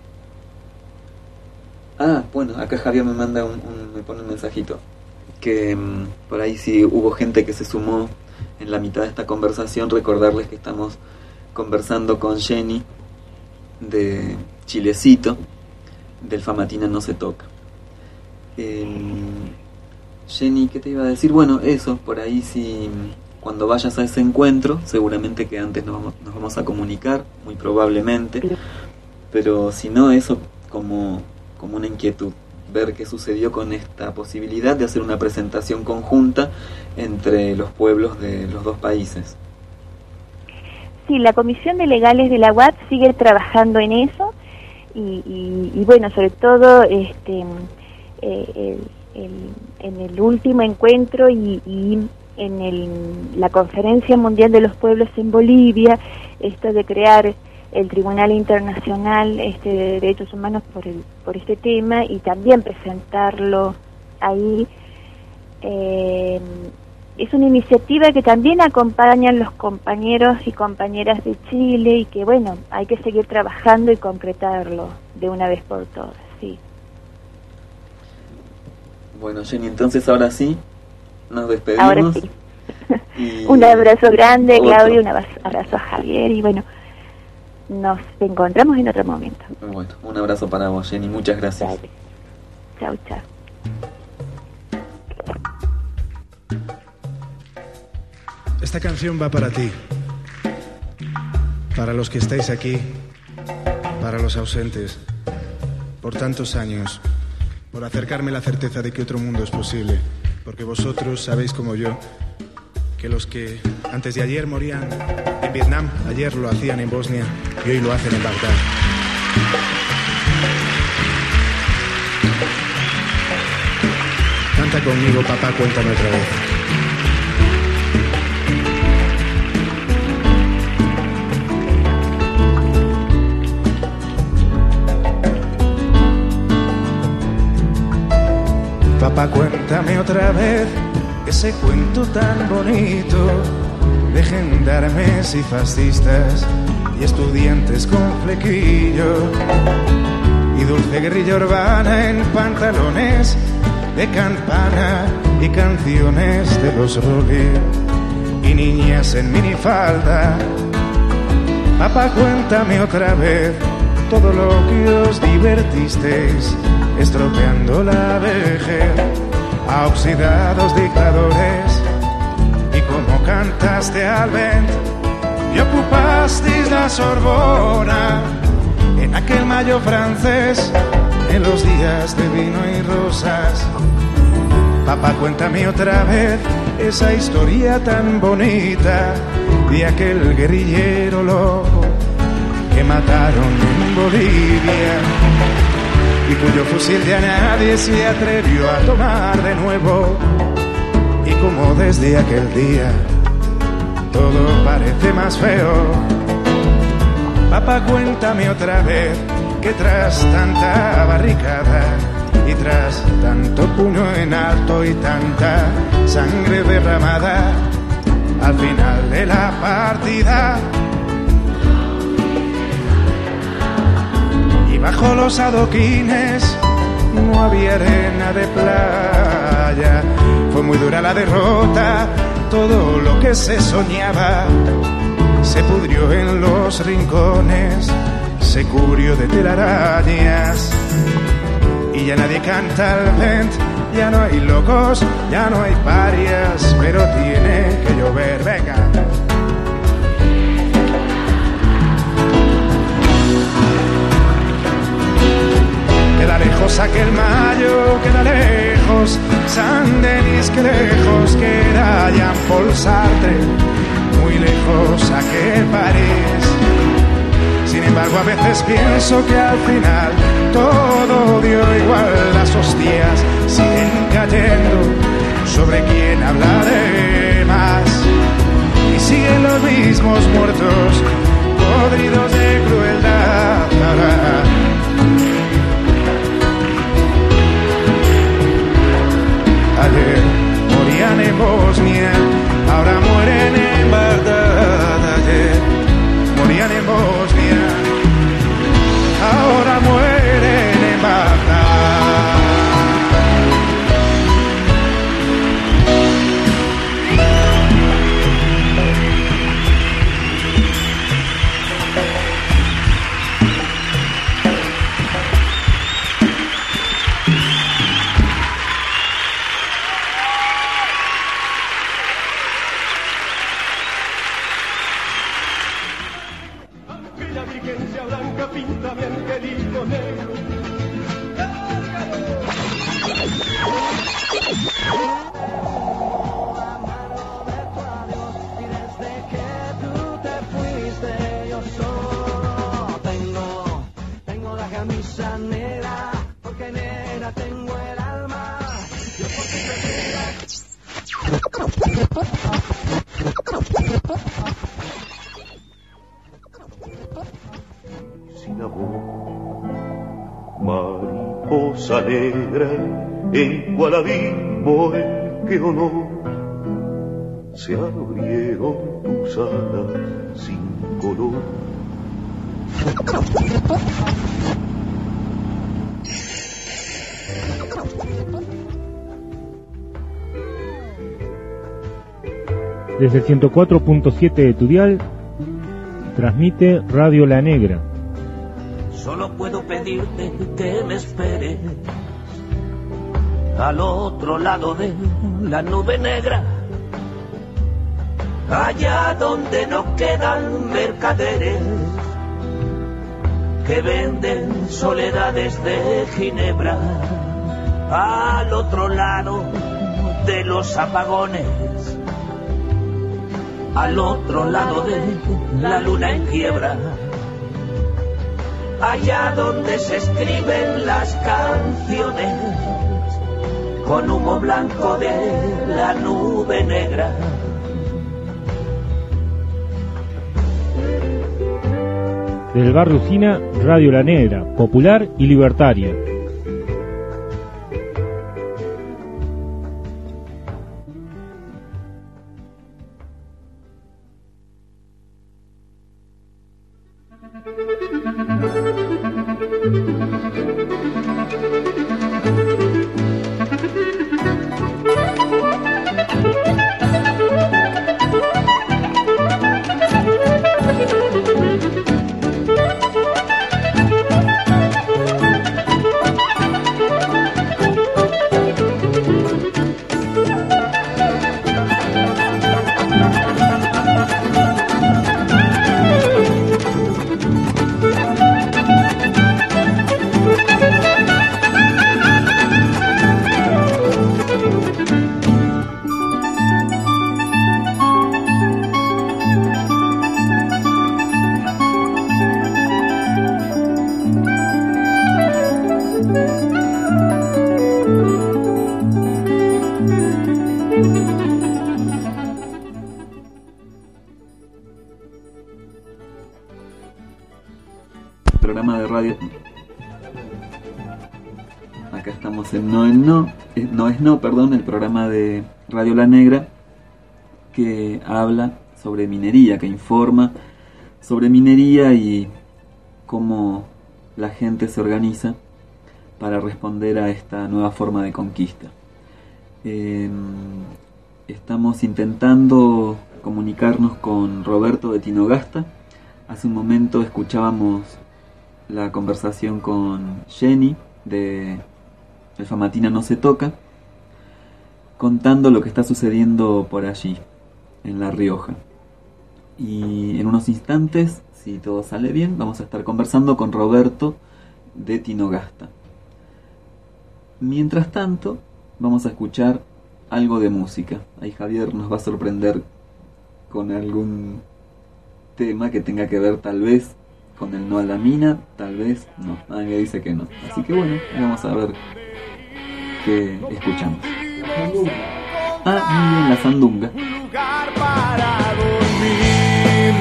Ah, bueno, acá Javier me manda un, un- me pone un mensajito que mm, por ahí si hubo gente que se sumó en la mitad de esta conversación, recordarles que estamos conversando con Jenny de Chilecito, del Famatina No Se Toca. Eh, Jenny, ¿qué te iba a decir? Bueno, eso, por ahí si cuando vayas a ese encuentro, seguramente que antes nos vamos, nos vamos a comunicar, muy probablemente. Sí. pero si no, eso como, como una inquietud, ver qué sucedió con esta posibilidad de hacer una presentación conjunta entre los pueblos de los dos países. Sí, la Comisión de Legales de la U A T sigue trabajando en eso y, y, y bueno, sobre todo este, eh, el, el, en el último encuentro y, y en el, la Conferencia Mundial de los Pueblos en Bolivia, esto de crear el Tribunal Internacional este, de Derechos Humanos por, el, por este tema y también presentarlo ahí. Eh, Es una iniciativa que también acompañan los compañeros y compañeras de Chile y que, bueno, hay que seguir trabajando y concretarlo de una vez por todas, sí. Bueno, Jenny, entonces ahora sí, nos despedimos. Ahora sí. Y un abrazo grande, otro. Claudio, un abrazo a Javier y, bueno, nos encontramos en otro momento. Bueno, un abrazo para vos, Jenny, muchas gracias. Dale. Chau, chau. Esta canción va para ti, para los que estáis aquí, para los ausentes, por tantos años, por acercarme la certeza de que otro mundo es posible, porque vosotros sabéis como yo que los que antes de ayer morían en Vietnam, ayer lo hacían en Bosnia y hoy lo hacen en Bagdad. Canta conmigo, papá, cuéntame otra vez. Papá, cuéntame otra vez ese cuento tan bonito de gendarmes y fascistas y estudiantes con flequillo y dulce guerrilla urbana en pantalones de campana y canciones de los Rolling y niñas en minifalda. Papá, cuéntame otra vez todo lo que os divertisteis estropeando la vejez a oxidados dictadores y como cantaste al vento y ocupasteis la Sorbona en aquel mayo francés en los días de vino y rosas. Papá, cuéntame otra vez esa historia tan bonita de aquel guerrillero loco que mataron en Bolivia y cuyo fusil ya nadie se atrevió a tomar de nuevo y como desde aquel día todo parece más feo. Papá, cuéntame otra vez que tras tanta barricada y tras tanto puño en alto y tanta sangre derramada al final de la partida bajo los adoquines no había arena de playa. Fue muy dura la derrota, todo lo que se soñaba se pudrió en los rincones, se cubrió de telarañas y ya nadie canta al vent, ya no hay locos, ya no hay parias, pero tiene que llover, venga. Queda lejos aquel mayo, queda lejos San Denis, que lejos queda Jean-Paul Sartre, muy lejos aquel París. Sin embargo, a veces pienso que al final todo dio igual, las hostias siguen cayendo sobre quien habla de más y siguen los mismos muertos podridos de crueldad. Ayer morían en Bosnia, ahora mueren en Bagdad. Ayer morían en Bosnia, ahora mueren en Bagdad. Sin amor, mariposa negra, en cual abismo el que honor, se abrieron tus alas sin color. Desde el ciento cuatro punto siete de tu dial, transmite Radio La Negra. Solo puedo pedirte que me esperes al otro lado de la nube negra, allá donde no quedan mercaderes que venden soledades de Ginebra, al otro lado de los apagones, al otro lado de la luna en quiebra, allá donde se escriben las canciones con humo blanco de la nube negra. Del barrio Sina, Radio La Negra, popular y libertaria. Programa de radio. Acá estamos en No es No, eh, No es No, perdón, el programa de Radio La Negra que habla sobre minería, que informa sobre minería y cómo la gente se organiza para responder a esta nueva forma de conquista. Eh, estamos intentando comunicarnos con Roberto de Tinogasta. Hace un momento escuchábamos la conversación con Jenny de El Famatina No Se Toca, contando lo que está sucediendo por allí, en La Rioja. Y en unos instantes, si todo sale bien, vamos a estar conversando con Roberto de Tinogasta. Mientras tanto, vamos a escuchar algo de música. Ahí Javier nos va a sorprender con algún tema que tenga que ver tal vez con el no a la mina, tal vez no. Nadie dice que no. Así que bueno, vamos a ver qué escuchamos. Ah, muy bien, la sandunga. Un lugar para dormir.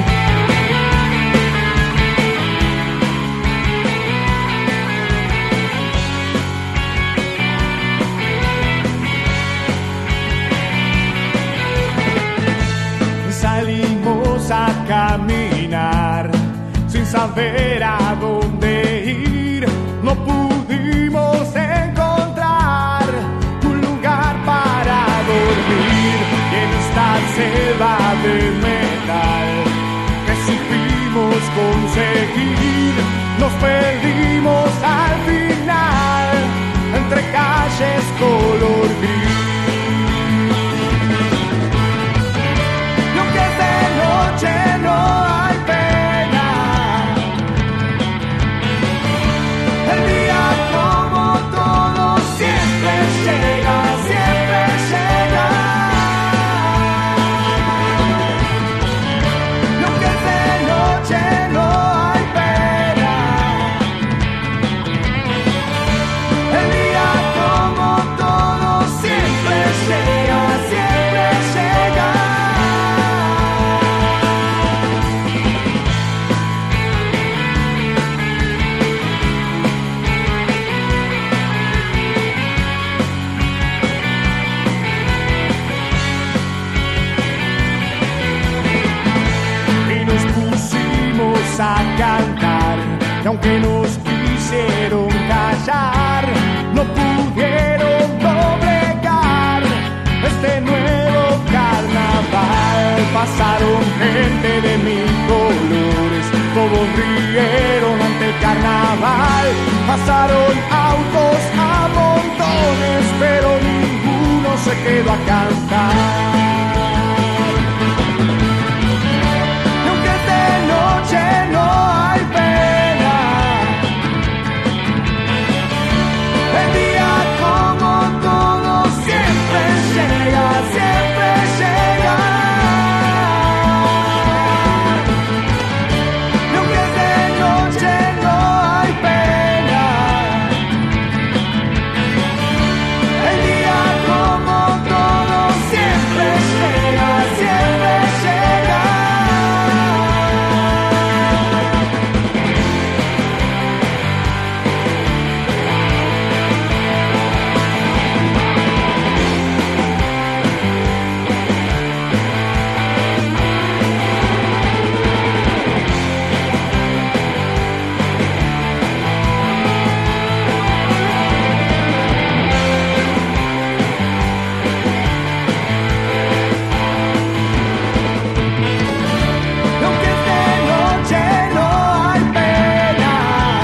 Salimos a caminar sin saber a dónde ir. No pudimos encontrar un lugar para dormir en esta selva de metal que supimos conseguir. Nos perdimos al final entre calles color gris. Lo que es de noche no hay pena. El día como todo siempre llega, siempre llega. Lo que es de noche no hay pena. El día como todo siempre aunque nos quisieron callar, no pudieron doblegar este nuevo carnaval. Pasaron gente de mil colores, todos rieron ante el carnaval. Pasaron autos a montones, pero ninguno se quedó a cantar. Y aunque esta noche no hay pena, el día como todo siempre llega, siempre llega. Y aunque esta noche no hay pena, el día como todo siempre llega, siempre llega. Y aunque esta noche no hay pena,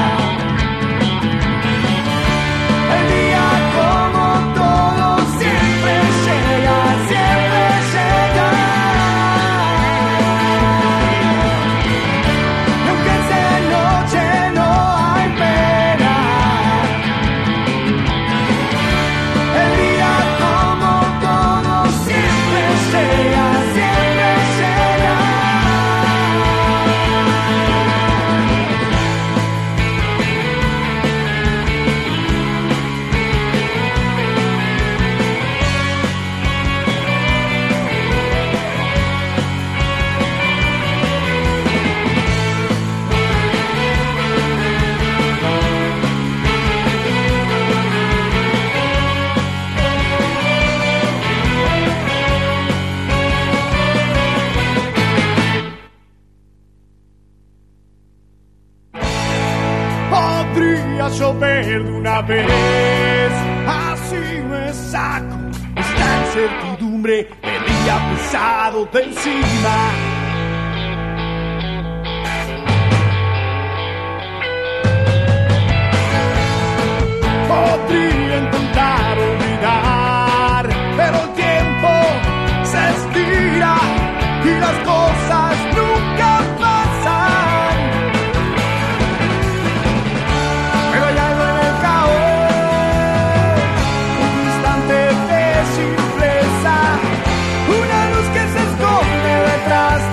el día como todo siempre llega, siempre llega. Y aunque esta noche no hay pena, el día como todo siempre llega, siempre llega. Podría llover de una vez, así me saco esta incertidumbre, el día pesado de encima. Podría intentar olvidar, pero el tiempo se estira y las cosas nunca pasan. Pero hay algo en el caos, un instante de simpleza, una luz que se esconde detrás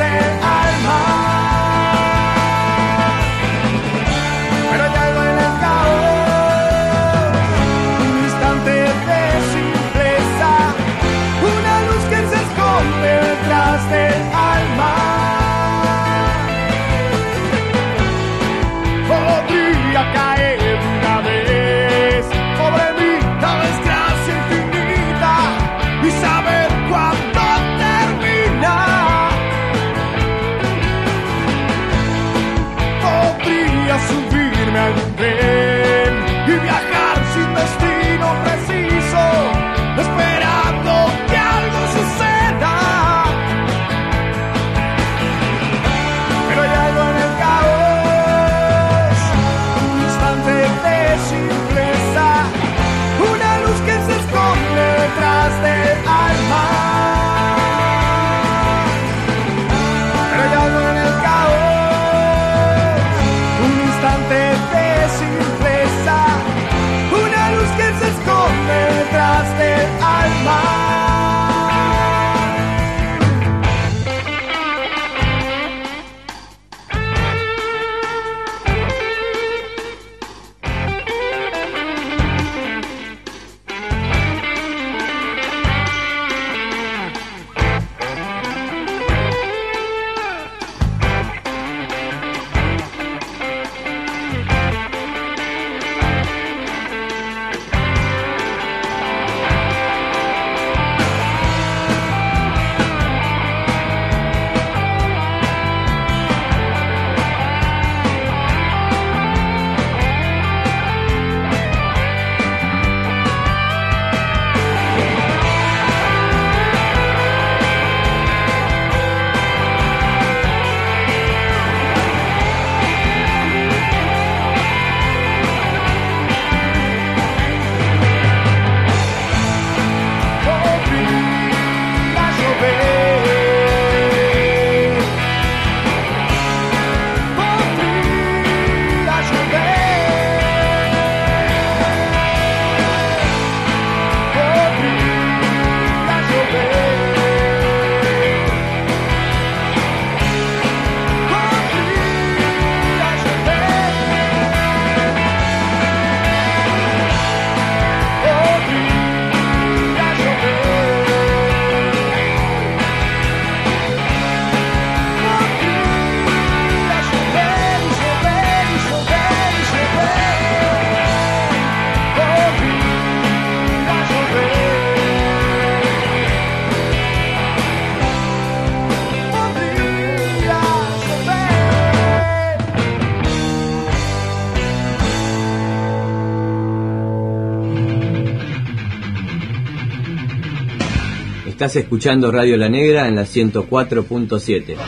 Estás escuchando Radio La Negra en la ciento cuatro punto siete.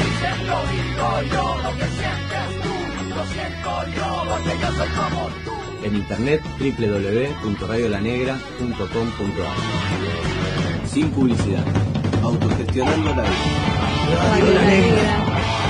En internet doble u doble u doble u punto radio la negra punto com punto a r. Sin publicidad. Autogestionando la vida. Radio La Negra.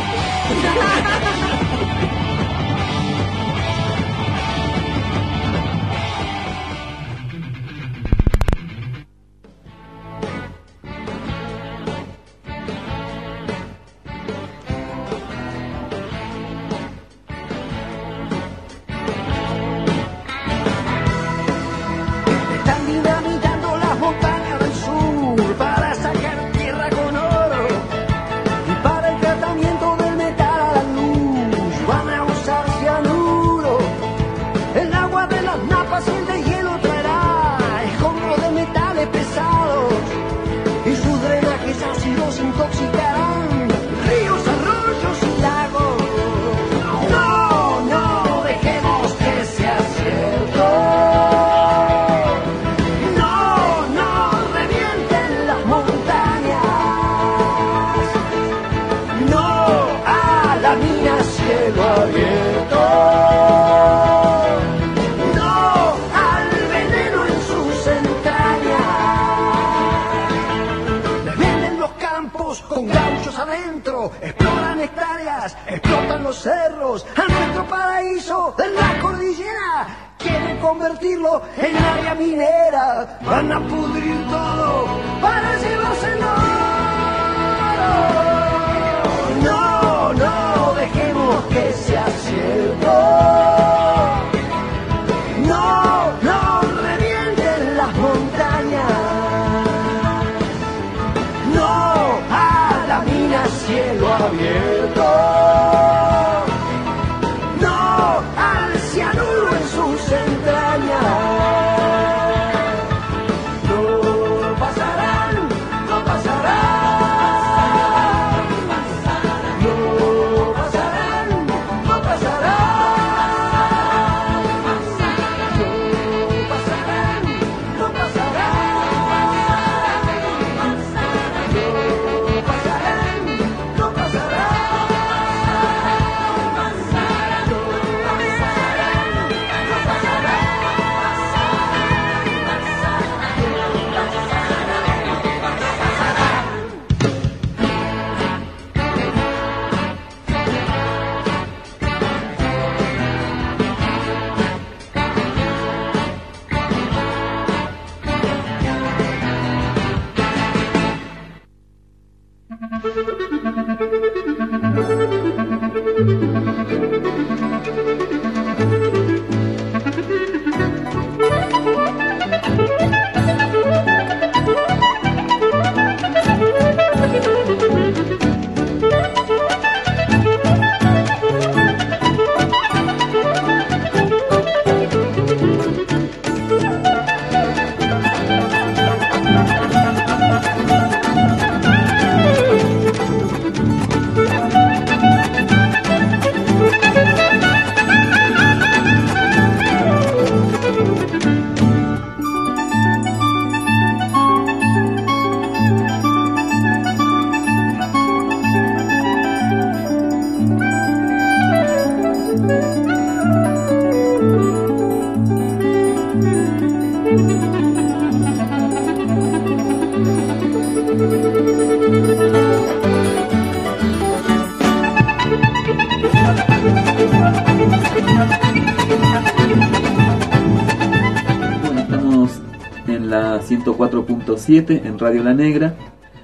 ciento cuatro punto siete en Radio La Negra,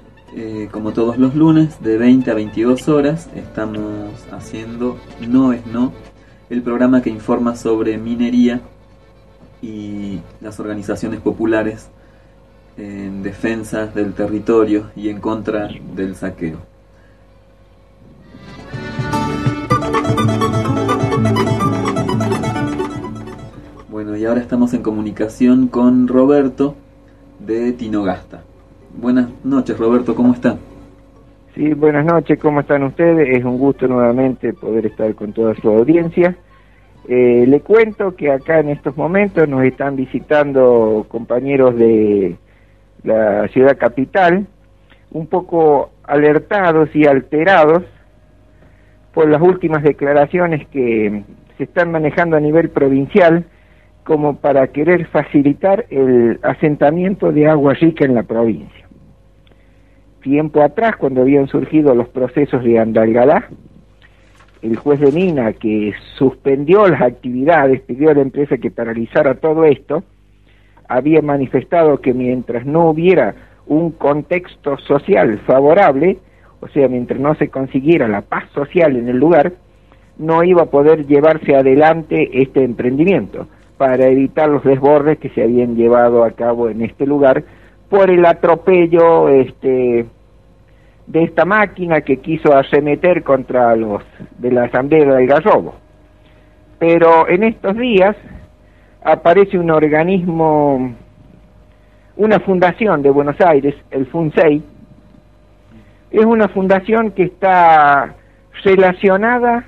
eh, como todos los lunes de veinte a veintidós horas estamos haciendo No es No, el programa que informa sobre minería y las organizaciones populares en defensa del territorio y en contra del saqueo. Bueno, y ahora estamos en comunicación con Roberto de Tinogasta. Buenas noches, Roberto, ¿cómo está? Sí, buenas noches, ¿cómo están ustedes? Es un gusto nuevamente poder estar con toda su audiencia. Eh, le cuento que acá en estos momentos nos están visitando compañeros de, la ciudad capital, un poco alertados y alterados por las últimas declaraciones que se están manejando a nivel provincial como para querer facilitar el asentamiento de Agua Rica en la provincia. Tiempo atrás, cuando habían surgido los procesos de Andalgalá, el juez de Mina, que suspendió las actividades, pidió a la empresa que paralizara todo esto, había manifestado que mientras no hubiera un contexto social favorable, o sea, mientras no se consiguiera la paz social en el lugar, no iba a poder llevarse adelante este emprendimiento, para evitar los desbordes que se habían llevado a cabo en este lugar por el atropello este, de esta máquina que quiso arremeter contra los de la Asamblea del Algarrobo. Pero en estos días aparece un organismo, una fundación de Buenos Aires, el FUNSEI. Es una fundación que está relacionada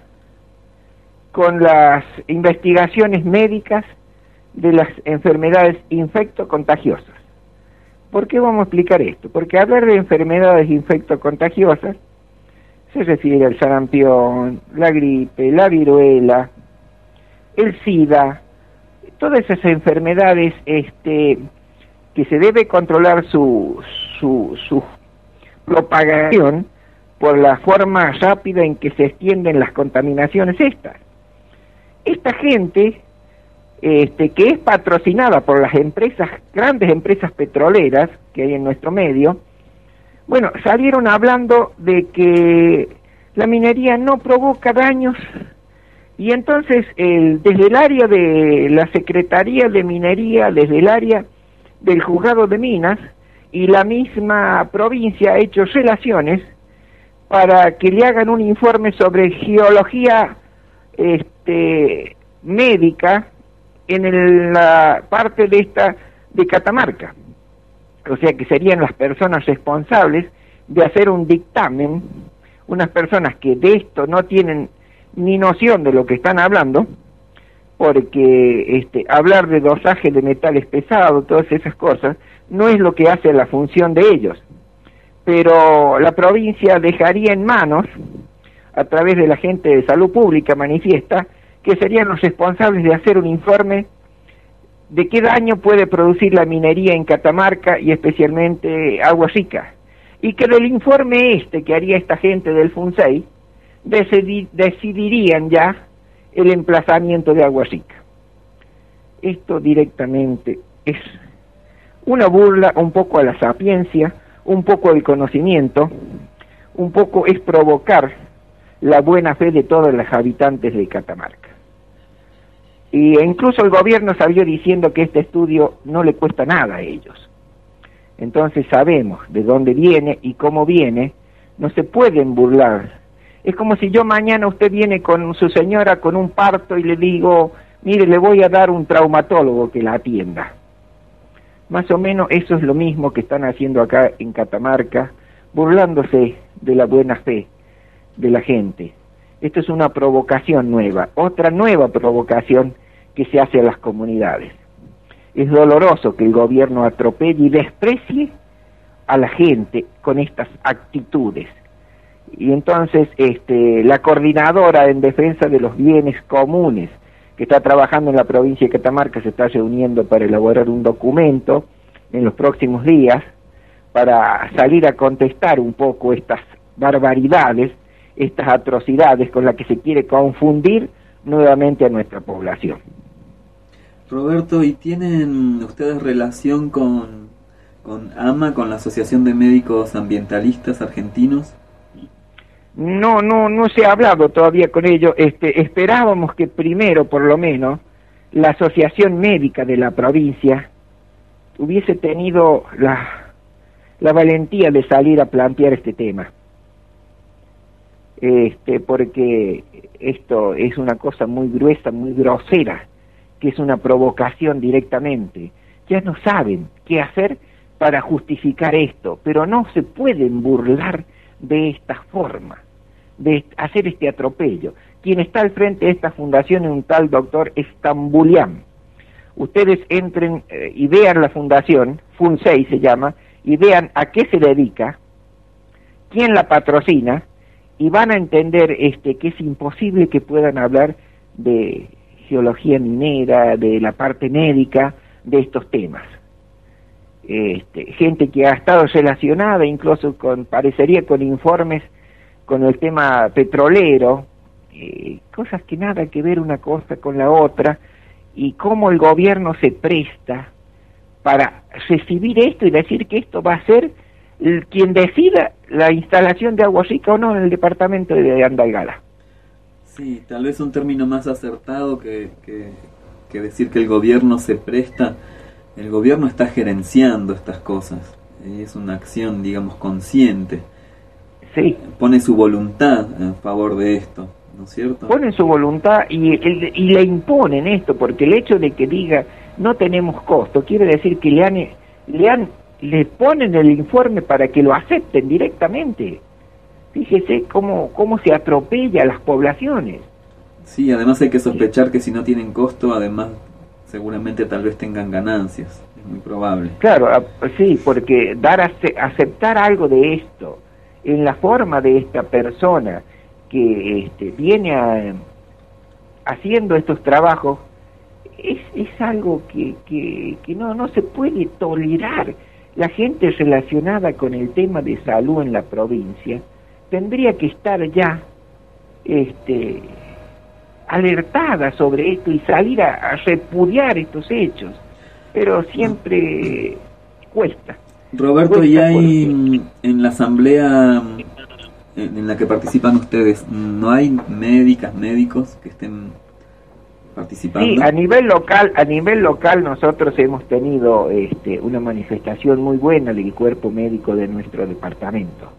con las investigaciones médicas de las enfermedades infectocontagiosas. ¿Por qué vamos a explicar esto? Porque hablar de enfermedades infectocontagiosas se refiere al sarampión, la gripe, la viruela, el SIDA, todas esas enfermedades este, que se debe controlar su, su, su propagación por la forma rápida en que se extienden las contaminaciones estas. Esta gente, este, que es patrocinada por las empresas, grandes empresas petroleras que hay en nuestro medio, bueno, salieron hablando de que la minería no provoca daños, y entonces el, desde el área de la Secretaría de Minería, desde el área del Juzgado de Minas, y la misma provincia ha hecho relaciones para que le hagan un informe sobre geología este, médica en el, la parte de esta de Catamarca. O sea que serían las personas responsables de hacer un dictamen, unas personas que de esto no tienen ni noción de lo que están hablando, porque este, hablar de dosaje de metales pesados, todas esas cosas, no es lo que hace la función de ellos. Pero la provincia dejaría en manos, a través de la gente de salud pública, manifiesta, que serían los responsables de hacer un informe de qué daño puede producir la minería en Catamarca y especialmente Agua Rica, y que del informe este que haría esta gente del FUNSEI decidi- decidirían ya el emplazamiento de Agua Rica. Esto directamente es una burla un poco a la sapiencia, un poco al conocimiento, un poco es provocar la buena fe de todos los habitantes de Catamarca. Y incluso el gobierno salió diciendo que este estudio no le cuesta nada a ellos. Entonces sabemos de dónde viene y cómo viene, no se pueden burlar. Es como si yo mañana usted viene con su señora con un parto y le digo, mire, le voy a dar un traumatólogo que la atienda. Más o menos eso es lo mismo que están haciendo acá en Catamarca, burlándose de la buena fe de la gente. Esto es una provocación nueva, otra nueva provocación que se hace a las comunidades. Es doloroso que el gobierno atropelle y desprecie a la gente con estas actitudes. Y entonces este, la coordinadora en defensa de los bienes comunes, que está trabajando en la provincia de Catamarca, se está reuniendo para elaborar un documento en los próximos días para salir a contestar un poco estas barbaridades, estas atrocidades con las que se quiere confundir nuevamente a nuestra población. Roberto, ¿y tienen ustedes relación con, con AMA, con la Asociación de Médicos Ambientalistas Argentinos? No, no, no se ha hablado todavía con ellos. Este, esperábamos que primero, por lo menos, la Asociación Médica de la provincia hubiese tenido la, la valentía de salir a plantear este tema. Este, porque esto es una cosa muy gruesa, muy grosera, que es una provocación directamente. Ya no saben qué hacer para justificar esto, pero no se pueden burlar de esta forma, de hacer este atropello. Quien está al frente de esta fundación es un tal doctor Estambulián, ustedes entren eh, y vean la fundación, FUNSEI se llama, y vean a qué se dedica, quién la patrocina, y van a entender este que es imposible que puedan hablar de geología minera, de la parte médica, de estos temas. Este, gente que ha estado relacionada, incluso con, parecería con informes con el tema petrolero, eh, cosas que nada que ver una cosa con la otra, y cómo el gobierno se presta para recibir esto y decir que esto va a ser el, quien decida la instalación de Agua Rica o no en el departamento de Andalgalá. Sí, tal vez un término más acertado que, que, que decir que el gobierno se presta. El gobierno está gerenciando estas cosas, es una acción, digamos, consciente. Sí. Pone su voluntad en favor de esto, ¿no es cierto? Ponen su voluntad y, y le imponen esto, porque el hecho de que diga no tenemos costo quiere decir que le han, le han, le ponen el informe para que lo acepten directamente. Fíjese cómo, cómo se atropella a las poblaciones. Sí, además hay que sospechar que si no tienen costo, además seguramente tal vez tengan ganancias, es muy probable. Claro, sí, porque dar a aceptar algo de esto en la forma de esta persona que este, viene a, haciendo estos trabajos es, es algo que, que, que no, no se puede tolerar. La gente relacionada con el tema de salud en la provincia tendría que estar ya este, alertada sobre esto y salir a, a repudiar estos hechos, pero siempre cuesta. Roberto, cuesta ¿y hay porque... en la asamblea en la que participan ustedes, no hay médicas, médicos que estén participando? Sí, a nivel local, a nivel local nosotros hemos tenido este, una manifestación muy buena del cuerpo médico de nuestro departamento,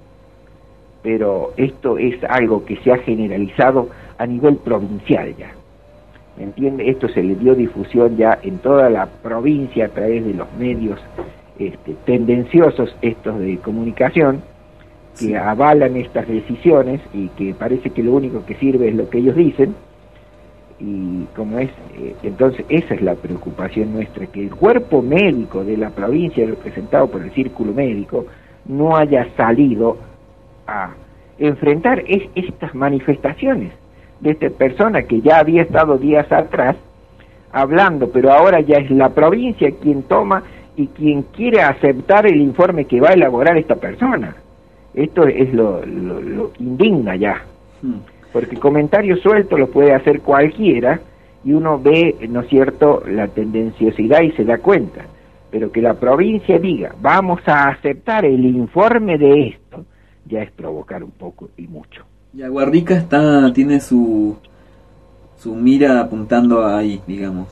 pero esto es algo que se ha generalizado a nivel provincial ya, ¿me entiende? Esto se le dio difusión ya en toda la provincia a través de los medios este, tendenciosos estos de comunicación que sí. avalan estas decisiones y que parece que lo único que sirve es lo que ellos dicen, y como es, eh, entonces esa es la preocupación nuestra, que el cuerpo médico de la provincia representado por el Círculo Médico no haya salido a enfrentar es, estas manifestaciones de esta persona que ya había estado días atrás hablando, pero ahora ya es la provincia quien toma y quien quiere aceptar el informe que va a elaborar esta persona. Esto es lo, lo, lo que indigna ya, porque comentarios sueltos los puede hacer cualquiera y uno ve, ¿no es cierto?, la tendenciosidad y se da cuenta, pero que la provincia diga vamos a aceptar el informe de esto ya es provocar un poco y mucho. Y Agua Rica está, tiene su, su mira apuntando ahí, digamos.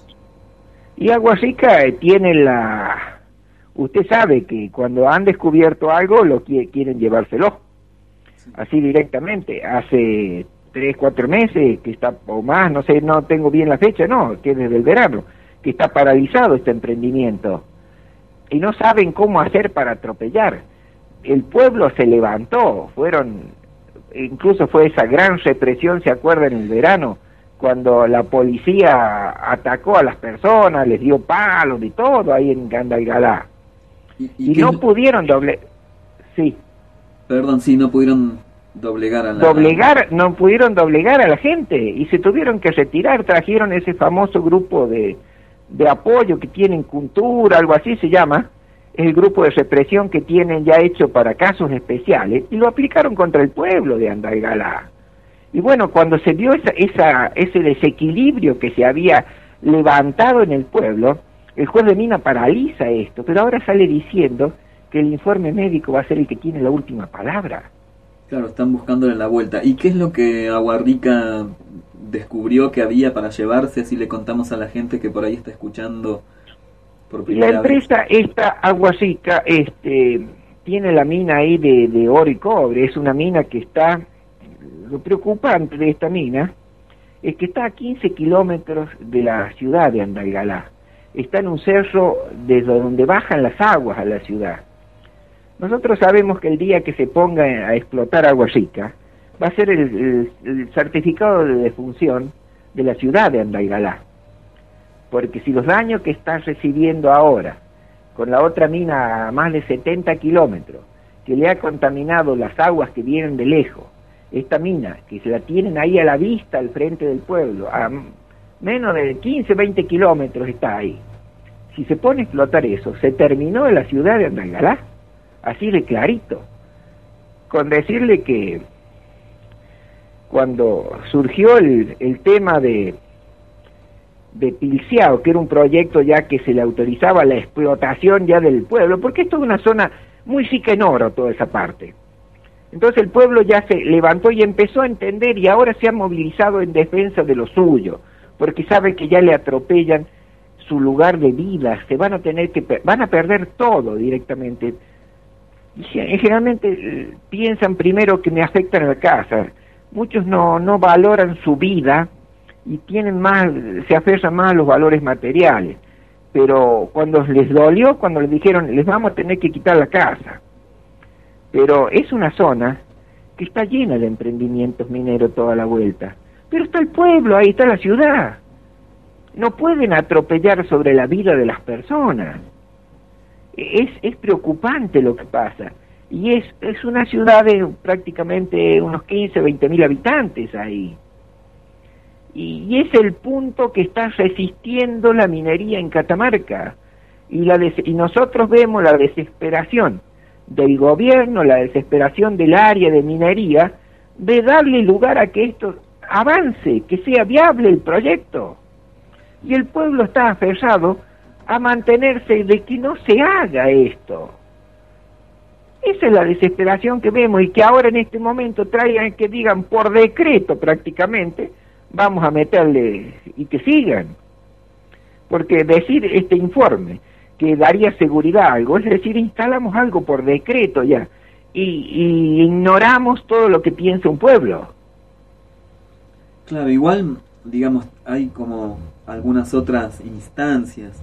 Y Agua Rica tiene la... Usted sabe que cuando han descubierto algo, lo qu quieren llevárselo. Sí. Así directamente. Hace tres, cuatro meses, que está, o más, no sé, no tengo bien la fecha, no, que desde el verano, que está paralizado este emprendimiento. Y no saben cómo hacer para atropellar. El pueblo se levantó, fueron... Incluso fue esa gran represión, ¿se acuerdan? En el verano, cuando la policía atacó a las personas, les dio palos y todo ahí en Andalgalá. Y, y, y no es... pudieron doble... Sí. Perdón, sí, no pudieron doblegar a la... Doblegar, no pudieron doblegar a la gente y se tuvieron que retirar, trajeron ese famoso grupo de, de apoyo que tienen Cultura, algo así se llama, el grupo de represión que tienen ya hecho para casos especiales, y lo aplicaron contra el pueblo de Andalgalá. Y bueno, cuando se dio esa, esa, ese desequilibrio que se había levantado en el pueblo, el juez de Mina paraliza esto, pero ahora sale diciendo que el informe médico va a ser el que tiene la última palabra. Claro, están buscándole la vuelta. ¿Y qué es lo que Agua Rica descubrió que había para llevarse? Así le contamos a la gente que por ahí está escuchando... La empresa vez. esta Agua Rica este, tiene la mina ahí de, de oro y cobre, es una mina que está, lo preocupante de esta mina es que está a quince kilómetros de la ciudad de Andalgalá, está en un cerro desde donde bajan las aguas a la ciudad. Nosotros sabemos que el día que se ponga a explotar Agua Rica va a ser el, el, el certificado de defunción de la ciudad de Andalgalá. porque si los daños que están recibiendo ahora, con la otra mina a más de setenta kilómetros, que le ha contaminado las aguas que vienen de lejos, esta mina, que se la tienen ahí a la vista, al frente del pueblo, a menos de quince, veinte kilómetros está ahí. Si se pone a explotar eso, se terminó en la ciudad de Andalgalá, así de clarito. Con decirle que cuando surgió el, el tema de, de Pilciao, que era un proyecto ya que se le autorizaba la explotación ya del pueblo, porque esto es una zona muy chica en oro, toda esa parte. Entonces el pueblo ya se levantó y empezó a entender, y ahora se ha movilizado en defensa de lo suyo, porque sabe que ya le atropellan su lugar de vida, se van a tener que, van a perder todo directamente. Y generalmente eh, piensan primero que me afectan a la casa. Muchos no, no valoran su vida y tienen más, se aferran más a los valores materiales. Pero cuando les dolió, cuando les dijeron, les vamos a tener que quitar la casa. Pero es una zona que está llena de emprendimientos mineros toda la vuelta. Pero está el pueblo, ahí está la ciudad. No pueden atropellar sobre la vida de las personas. Es, es preocupante lo que pasa. Y es, es una ciudad de prácticamente unos quince, veinte mil habitantes ahí. Y, y es el punto que está resistiendo la minería en Catamarca. Y, la des- y nosotros vemos la desesperación del gobierno, la desesperación del área de minería, de darle lugar a que esto avance, que sea viable el proyecto. Y el pueblo está aferrado a mantenerse de que no se haga esto. Esa es la desesperación que vemos, y que ahora en este momento traigan que digan por decreto prácticamente, vamos a meterle y que sigan. Porque decir este informe que daría seguridad a algo, es decir, instalamos algo por decreto ya, y, y ignoramos todo lo que piensa un pueblo. Claro, igual, digamos, hay como algunas otras instancias.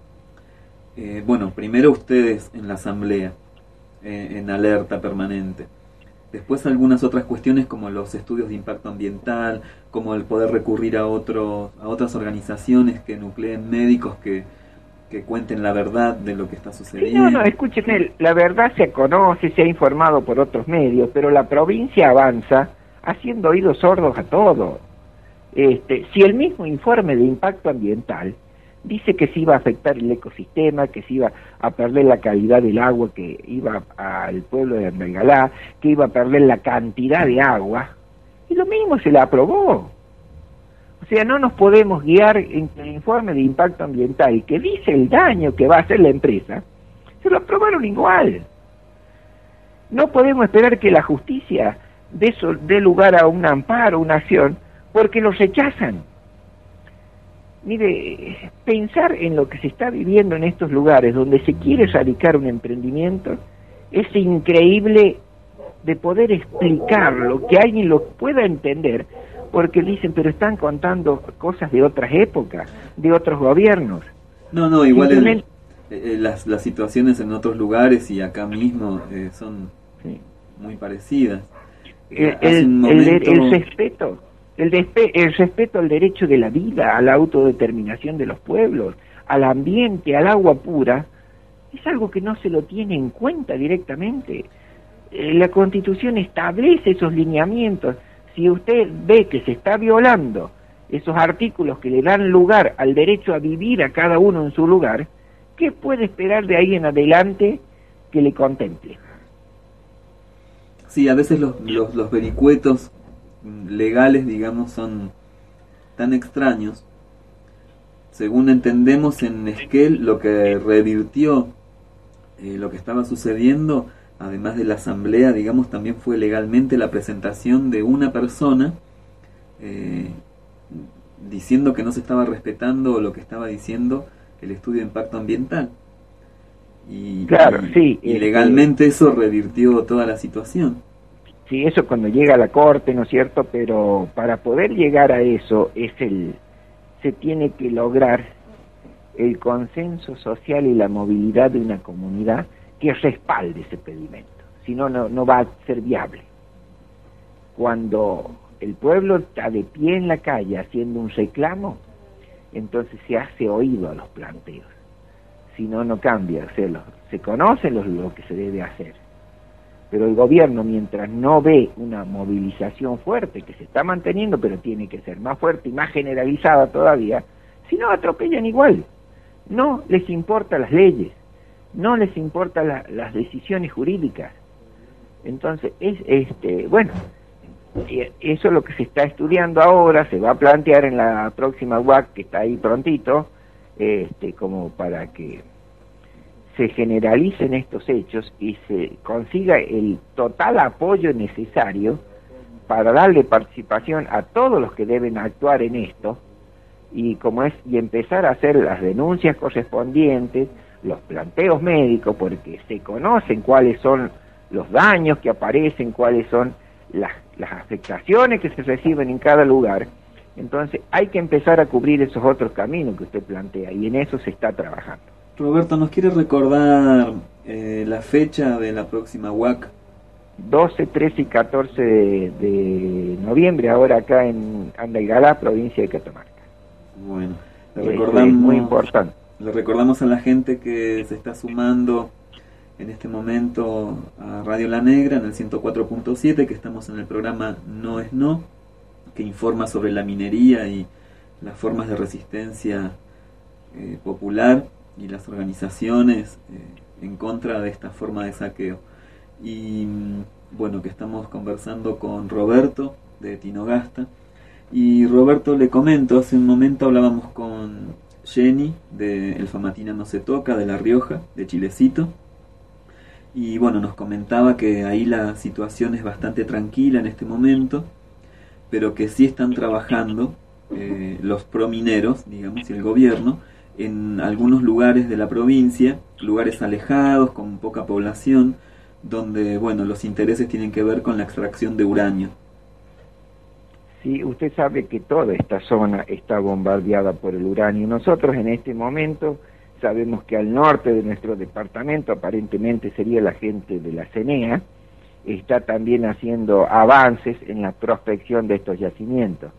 Eh, bueno, primero ustedes en la asamblea, eh, en alerta permanente. Después algunas otras cuestiones como los estudios de impacto ambiental, como el poder recurrir a otros, a otras organizaciones que nucleen médicos que, que cuenten la verdad de lo que está sucediendo. No, no, escúchenme, la verdad se conoce, se ha informado por otros medios, pero la provincia avanza haciendo oídos sordos a todo. Este, si el mismo informe de impacto ambiental dice que se iba a afectar el ecosistema, que se iba a perder la calidad del agua que iba al pueblo de Andalgalá, que iba a perder la cantidad de agua, y lo mismo se le aprobó. O sea, no nos podemos guiar en el informe de impacto ambiental que dice el daño que va a hacer la empresa, se lo aprobaron igual. No podemos esperar que la justicia dé, eso, dé lugar a un amparo, una acción, porque lo rechazan. Mire, pensar en lo que se está viviendo en estos lugares donde se quiere radicar un emprendimiento es increíble de poder explicarlo, que alguien lo pueda entender, porque dicen, pero están contando cosas de otras épocas, de otros gobiernos. No, no, igual el, eh, las, las situaciones en otros lugares y acá mismo eh, son sí. muy parecidas. Eh, el, el, momento... el, el respeto. El, despe el respeto al derecho de la vida, a la autodeterminación de los pueblos, al ambiente, al agua pura, es algo que no se lo tiene en cuenta directamente. Eh, la Constitución establece esos lineamientos. Si usted ve que se está violando esos artículos que le dan lugar al derecho a vivir a cada uno en su lugar, ¿qué puede esperar de ahí en adelante que le contemple? Sí, a veces los, los, los vericuetos legales, digamos, son tan extraños. Según entendemos en Esquel, lo que revirtió eh, lo que estaba sucediendo, además de la asamblea, digamos, también fue legalmente la presentación de una persona eh, diciendo que no se estaba respetando lo que estaba diciendo el estudio de impacto ambiental. Y, claro, y, sí. Y legalmente este... eso revirtió toda la situación. Sí, eso cuando llega a la corte, ¿no es cierto? Pero para poder llegar a eso es el, se tiene que lograr el consenso social y la movilidad de una comunidad que respalde ese pedimento. Si no, no, no va a ser viable. Cuando el pueblo está de pie en la calle haciendo un reclamo, entonces se hace oído a los planteos. Si no, no cambia. O sea, lo, se conoce lo, lo que se debe hacer. Pero el gobierno, mientras no ve una movilización fuerte, que se está manteniendo, pero tiene que ser más fuerte y más generalizada todavía, si no, atropellan igual. No les importan las leyes, no les importan la, las decisiones jurídicas. Entonces, es este bueno, eso es lo que se está estudiando ahora, se va a plantear en la próxima U A C, que está ahí prontito, este como para que se generalicen estos hechos y se consiga el total apoyo necesario para darle participación a todos los que deben actuar en esto, y como es y empezar a hacer las denuncias correspondientes, los planteos médicos, porque se conocen cuáles son los daños que aparecen, cuáles son las, las afectaciones que se reciben en cada lugar. Entonces hay que empezar a cubrir esos otros caminos que usted plantea, y en eso se está trabajando. Roberto, ¿nos quiere recordar eh, la fecha de la próxima U A C? doce, trece y catorce de, de noviembre, ahora acá en Andaigalá, provincia de Catamarca. Bueno, le Eso recordamos, es muy importante. Le recordamos a la gente que se está sumando en este momento a Radio La Negra en el ciento cuatro punto siete, que estamos en el programa No es No, que informa sobre la minería y las formas de resistencia eh, popular y las organizaciones eh, en contra de esta forma de saqueo. Y bueno, que estamos conversando con Roberto de Tinogasta. Y Roberto, le comento, hace un momento hablábamos con Jenny de El Famatina No Se Toca, de La Rioja, de Chilecito, y bueno, nos comentaba que ahí la situación es bastante tranquila en este momento, pero que sí están trabajando eh, los promineros, digamos, y el gobierno en algunos lugares de la provincia, lugares alejados, con poca población, donde, bueno, los intereses tienen que ver con la extracción de uranio. Sí, usted sabe que toda esta zona está bombardeada por el uranio. Nosotros en este momento sabemos que al norte de nuestro departamento, aparentemente sería la gente de la CENEA, está también haciendo avances en la prospección de estos yacimientos.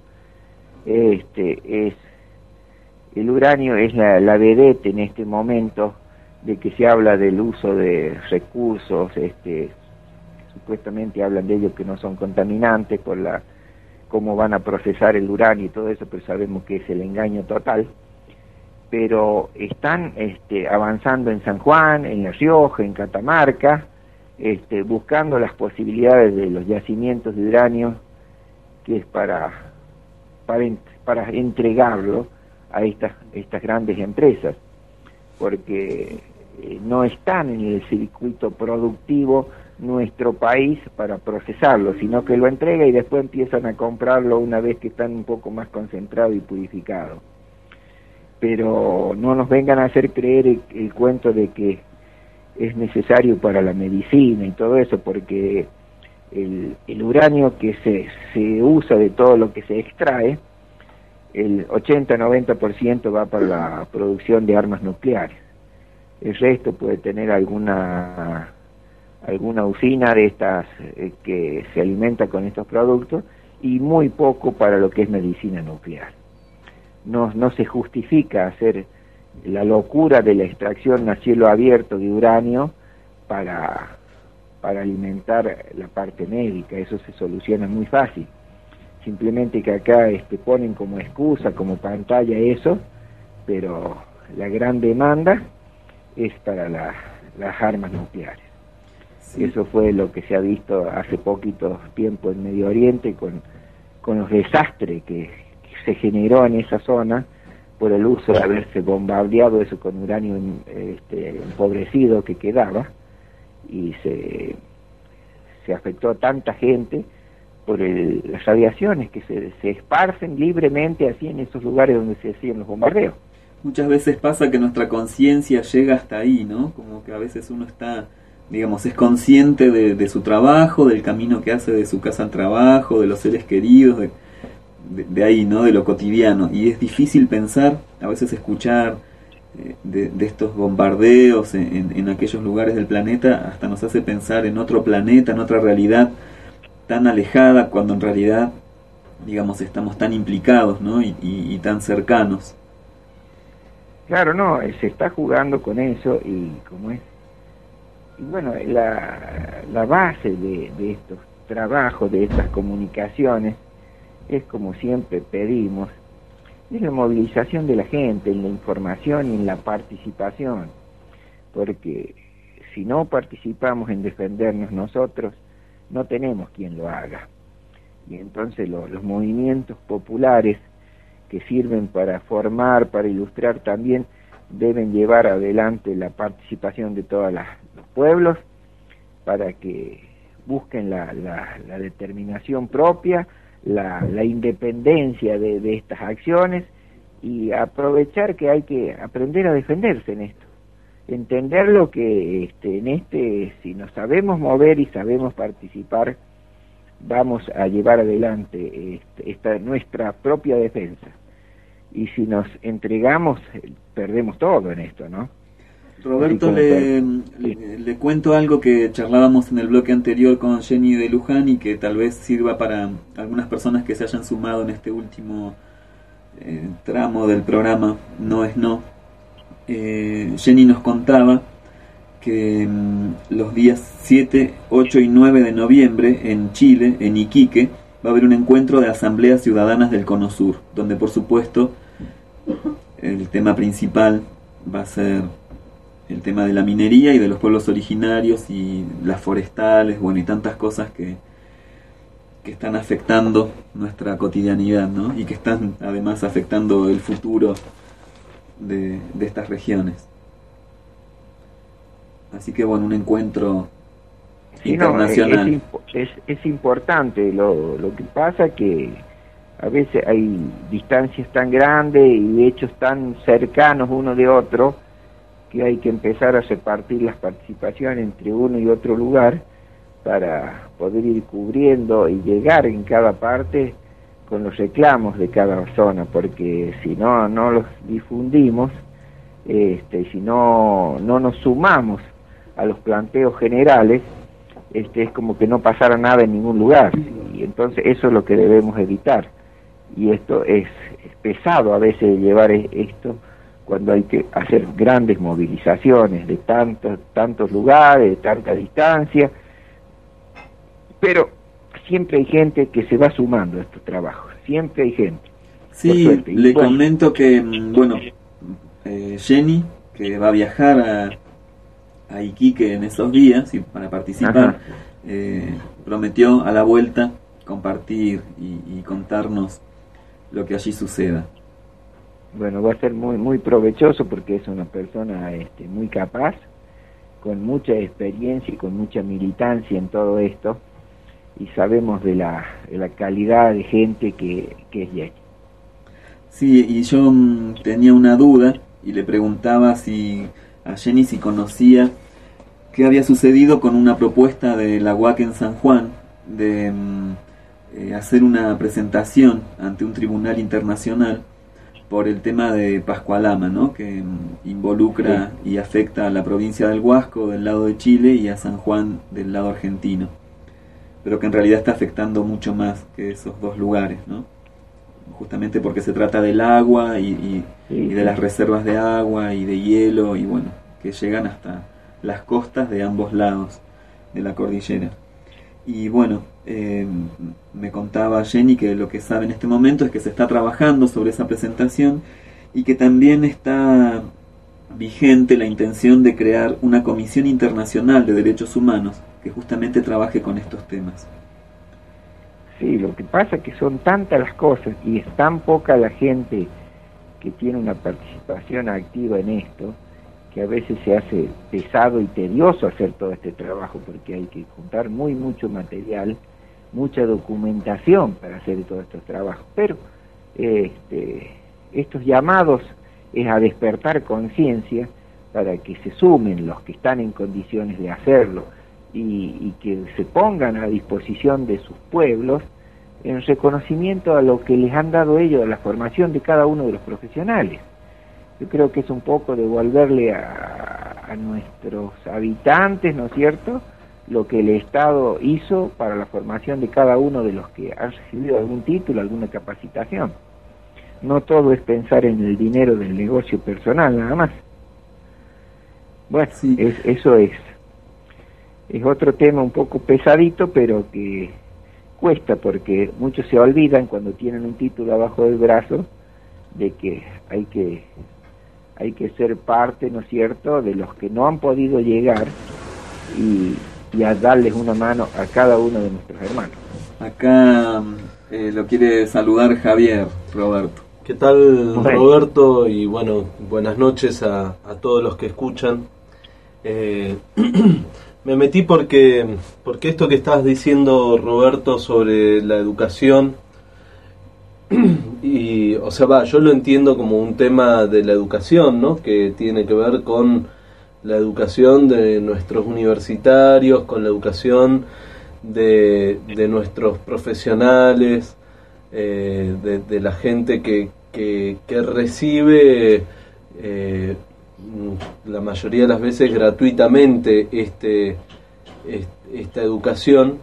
Este es el uranio es la, la vedette en este momento de que se habla del uso de recursos, este supuestamente hablan de ellos que no son contaminantes por la cómo van a procesar el uranio y todo eso, pero sabemos que es el engaño total. Pero están este, avanzando en San Juan, en La Rioja, en Catamarca, este, buscando las posibilidades de los yacimientos de uranio, que es para, para, para entregarlo a estas, estas grandes empresas, porque eh, no están en el circuito productivo nuestro país para procesarlo, sino que lo entrega y después empiezan a comprarlo una vez que están un poco más concentrados y purificados. Pero no nos vengan a hacer creer el, el cuento de que es necesario para la medicina y todo eso, porque el, el uranio que se, se usa de todo lo que se extrae, el ochenta a noventa por ciento va para la producción de armas nucleares. El resto puede tener alguna alguna usina de estas eh, que se alimenta con estos productos, y muy poco para lo que es medicina nuclear. No, no se justifica hacer la locura de la extracción a cielo abierto de uranio para, para alimentar la parte médica. Eso se soluciona muy fácil. Simplemente que acá este, ponen como excusa, como pantalla eso, pero la gran demanda es para la, las armas nucleares. Sí. Eso fue lo que se ha visto hace poquito tiempo en Medio Oriente con, con los desastres que, que se generó en esa zona por el uso de haberse bombardeado eso con uranio este, empobrecido que quedaba, y se, se afectó a tanta gente por el, las radiaciones que se, se esparcen libremente así en esos lugares donde se hacían los bombardeos. Muchas veces pasa que nuestra conciencia llega hasta ahí, ¿no? Como que a veces uno está, digamos, es consciente de, de su trabajo, del camino que hace de su casa al trabajo, de los seres queridos, de, de, de ahí, ¿no? De lo cotidiano. Y es difícil pensar, a veces escuchar eh, de, de estos bombardeos en, en, en aquellos lugares del planeta, hasta nos hace pensar en otro planeta, en otra realidad tan alejada, cuando en realidad, digamos, estamos tan implicados, ¿no? Y, y, y tan cercanos. Claro, no, se está jugando con eso y como es. Y bueno, la, la base de, de estos trabajos, de estas comunicaciones, es como siempre pedimos, es la movilización de la gente, en la información y en la participación, porque si no participamos en defendernos nosotros, no tenemos quien lo haga. Y entonces lo, los movimientos populares que sirven para formar, para ilustrar también, deben llevar adelante la participación de todos los pueblos para que busquen la, la, la determinación propia, la, la independencia de, de estas acciones y aprovechar que hay que aprender a defenderse en esto. Entender lo que este, en este, si nos sabemos mover y sabemos participar, vamos a llevar adelante este, esta nuestra propia defensa. Y si nos entregamos, perdemos todo en esto, ¿no? Roberto, le, le, le cuento algo que charlábamos en el bloque anterior con Jenny de Luján y que tal vez sirva para algunas personas que se hayan sumado en este último eh, tramo del programa No es No. Eh, Jenny nos contaba que mm, los días siete, ocho y nueve de noviembre en Chile, en Iquique, va a haber un encuentro de asambleas ciudadanas del Cono Sur, donde por supuesto el tema principal va a ser el tema de la minería y de los pueblos originarios y las forestales, bueno, y tantas cosas que, que están afectando nuestra cotidianidad, ¿no? Y que están además afectando el futuro de, de estas regiones. Así que bueno, un encuentro sí, internacional. No, es, es, es importante, lo, lo que pasa que a veces hay distancias tan grandes y hechos tan cercanos uno de otro que hay que empezar a repartir las participaciones entre uno y otro lugar para poder ir cubriendo y llegar en cada parte con los reclamos de cada zona, porque si no, no los difundimos, este, si no, no nos sumamos a los planteos generales, este, es como que no pasara nada en ningún lugar, y entonces eso es lo que debemos evitar, y esto es, es pesado a veces llevar esto cuando hay que hacer grandes movilizaciones de tantos, tantos lugares, de tanta distancia, pero siempre hay gente que se va sumando a estos trabajos, siempre hay gente. Sí, le bueno, comento que, bueno, eh, Jenny, que va a viajar a, a Iquique en esos días y para participar, eh, prometió a la vuelta compartir y, y contarnos lo que allí suceda. Bueno, va a ser muy muy provechoso porque es una persona este, muy capaz, con mucha experiencia y con mucha militancia en todo esto, y sabemos de la, de la calidad de gente que, que es Jenny. Sí, y yo mm, tenía una duda y le preguntaba si a Jenny si conocía qué había sucedido con una propuesta de la U A C en San Juan de mm, eh, hacer una presentación ante un tribunal internacional por el tema de Pascualama, ¿no? Que mm, involucra sí. y afecta a la provincia del Huasco del lado de Chile y a San Juan del lado argentino, pero que en realidad está afectando mucho más que esos dos lugares, ¿no? Justamente porque se trata del agua y, y, sí. y de las reservas de agua y de hielo, y bueno, que llegan hasta las costas de ambos lados de la cordillera. Y bueno, eh, me contaba Jenny que lo que sabe en este momento es que se está trabajando sobre esa presentación y que también está vigente la intención de crear una comisión internacional de derechos humanos que justamente trabaje con estos temas. Sí, lo que pasa es que son tantas las cosas y es tan poca la gente que tiene una participación activa en esto, que a veces se hace pesado y tedioso hacer todo este trabajo, porque hay que juntar muy mucho material, mucha documentación para hacer todos estos trabajos. Pero este, estos llamados es a despertar conciencia para que se sumen los que están en condiciones de hacerlo y, y que se pongan a disposición de sus pueblos en reconocimiento a lo que les han dado ellos, a la formación de cada uno de los profesionales. Yo creo que es un poco devolverle a, a nuestros habitantes, ¿no es cierto?, lo que el Estado hizo para la formación de cada uno de los que han recibido algún título, alguna capacitación. no todo es pensar en el dinero del negocio personal nada más. Bueno, sí. es, eso es es otro tema un poco pesadito, pero que cuesta, porque muchos se olvidan cuando tienen un título abajo del brazo de que hay que hay que ser parte, ¿no es cierto?, de los que no han podido llegar y, y a darles una mano a cada uno de nuestros hermanos. Acá eh, lo quiere saludar Javier, Roberto. ¿Qué tal, Roberto? Y bueno, buenas noches a, a todos los que escuchan. Eh, me metí porque, porque esto que estás diciendo, Roberto, sobre la educación, y, o sea, va, yo lo entiendo como un tema de la educación, ¿no?, que tiene que ver con la educación de nuestros universitarios, con la educación de, de nuestros profesionales, eh, de, de la gente que, que, que recibe eh, la mayoría de las veces gratuitamente este, este esta educación,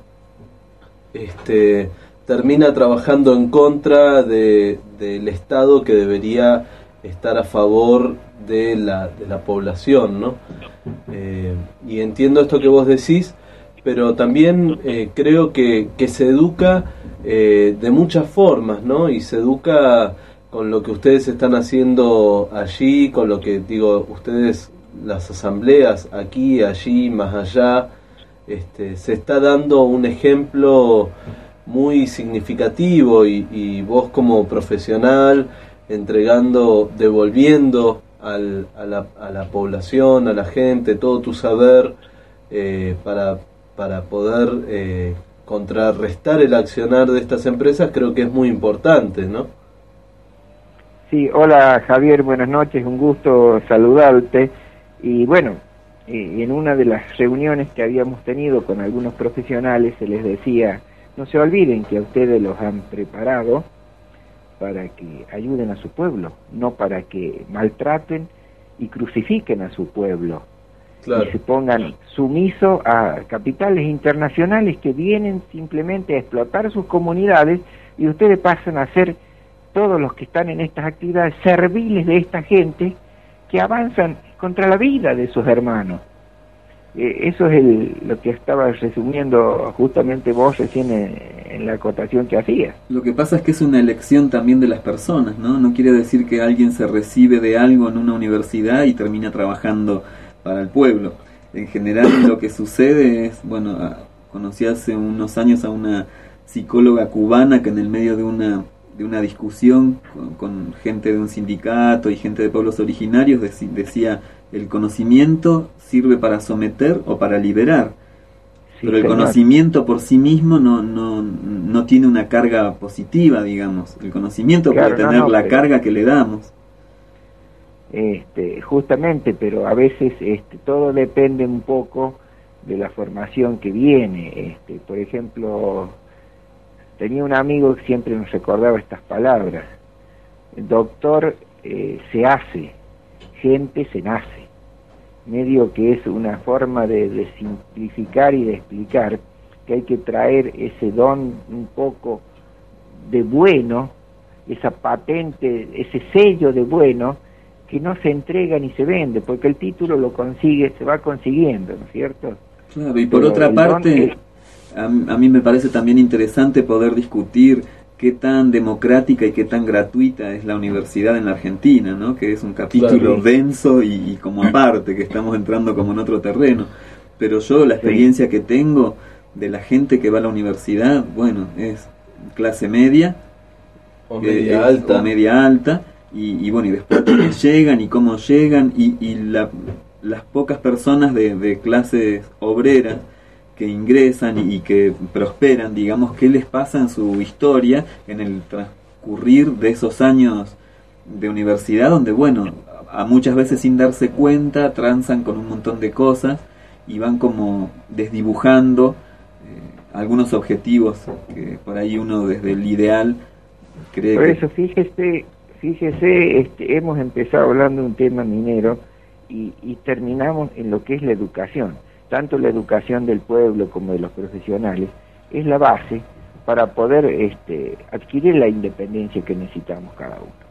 este termina trabajando en contra de, del Estado, que debería estar a favor de la, de la población, ¿no? Eh, y entiendo esto que vos decís, pero también eh, creo que, que se educa eh, de muchas formas, ¿no? Y se educa con lo que ustedes están haciendo allí, con lo que, digo, ustedes, las asambleas aquí, allí, más allá, este, se está dando un ejemplo muy significativo, y, y vos como profesional entregando, devolviendo al, a, la, a la población, a la gente, todo tu saber eh, para, para poder eh, contrarrestar el accionar de estas empresas, creo que es muy importante, ¿no? Sí, hola Javier, buenas noches, un gusto saludarte. Y bueno, eh, en una de las reuniones que habíamos tenido con algunos profesionales se les decía: no se olviden que a ustedes los han preparado para que ayuden a su pueblo, no para que maltraten y crucifiquen a su pueblo. Claro. Y se pongan sumisos a capitales internacionales que vienen simplemente a explotar sus comunidades, y ustedes pasan a ser, todos los que están en estas actividades, serviles de esta gente que avanzan contra la vida de sus hermanos. Eh, eso es el, lo que estaba resumiendo justamente vos recién en, en la acotación que hacías. Lo que pasa es que es una elección también de las personas, ¿no? No quiere decir que alguien se recibe de algo en una universidad y termina trabajando para el pueblo. En general lo que sucede es, bueno, conocí hace unos años a una psicóloga cubana que en el medio de una de una discusión con, con gente de un sindicato y gente de pueblos originarios dec- decía: el conocimiento sirve para someter o para liberar, sí, pero el señor. Conocimiento por sí mismo no no no tiene una carga positiva, digamos. El conocimiento claro, puede tener no, no, la pero, carga que le damos. Este, justamente, pero a veces este, todo depende un poco de la formación que viene. Este, por ejemplo, tenía un amigo que siempre nos recordaba estas palabras: el doctor eh, se hace, gente se nace. Medio que es una forma de, de simplificar y de explicar que hay que traer ese don un poco de bueno, esa patente, ese sello de bueno, que no se entrega ni se vende, porque el título lo consigue, se va consiguiendo, ¿no es cierto? Claro, y por Pero otra parte, es... a, a mí me parece también interesante poder discutir qué tan democrática y qué tan gratuita es la universidad en la Argentina, ¿no? Que es un capítulo claro. denso y, y como aparte, que estamos entrando como en otro terreno. Pero yo la experiencia sí. que tengo de la gente que va a la universidad, bueno, es clase media o media eh, alta, o media alta y, y bueno, y después quiénes llegan y cómo llegan, y, y la, las pocas personas de, de clases obreras que ingresan y que prosperan, digamos, qué les pasa en su historia en el transcurrir de esos años de universidad, donde, bueno, a muchas veces sin darse cuenta transan con un montón de cosas y van como desdibujando eh, algunos objetivos que por ahí uno desde el ideal cree por que... eso fíjese fíjese este, hemos empezado hablando de un tema minero y, y terminamos en lo que es la educación. Tanto la educación del pueblo como de los profesionales es la base para poder este, adquirir la independencia que necesitamos cada uno.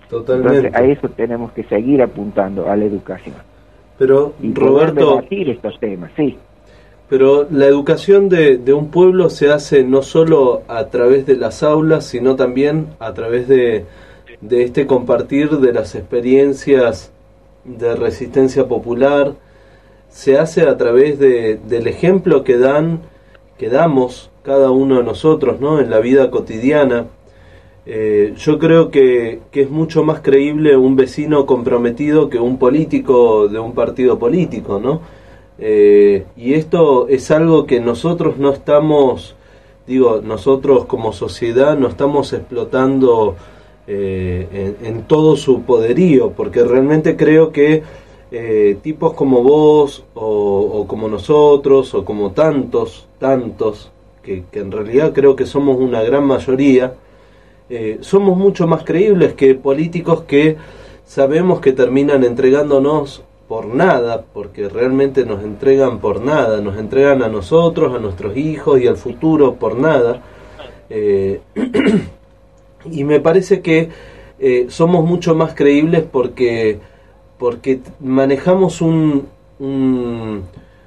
Totalmente. Entonces a eso tenemos que seguir apuntando, a la educación. Pero, y Roberto, debatir estos temas, sí. Pero la educación de, de un pueblo se hace no solo a través de las aulas, sino también a través de, de este compartir de las experiencias de resistencia popular. Se hace a través de, del ejemplo que dan, que damos cada uno de nosotros, ¿no?, en la vida cotidiana. Eh, yo creo que, que es mucho más creíble un vecino comprometido que un político de un partido político, ¿no? Eh, y esto es algo que nosotros no estamos, digo, nosotros como sociedad no estamos explotando eh, en, en todo su poderío, porque realmente creo que eh, tipos como vos o, o como nosotros o como tantos, tantos, que, que en realidad creo que somos una gran mayoría, eh, somos mucho más creíbles que políticos que sabemos que terminan entregándonos por nada, porque realmente nos entregan por nada, nos entregan a nosotros, a nuestros hijos y al futuro por nada. Eh, y me parece que eh, somos mucho más creíbles porque porque manejamos un un,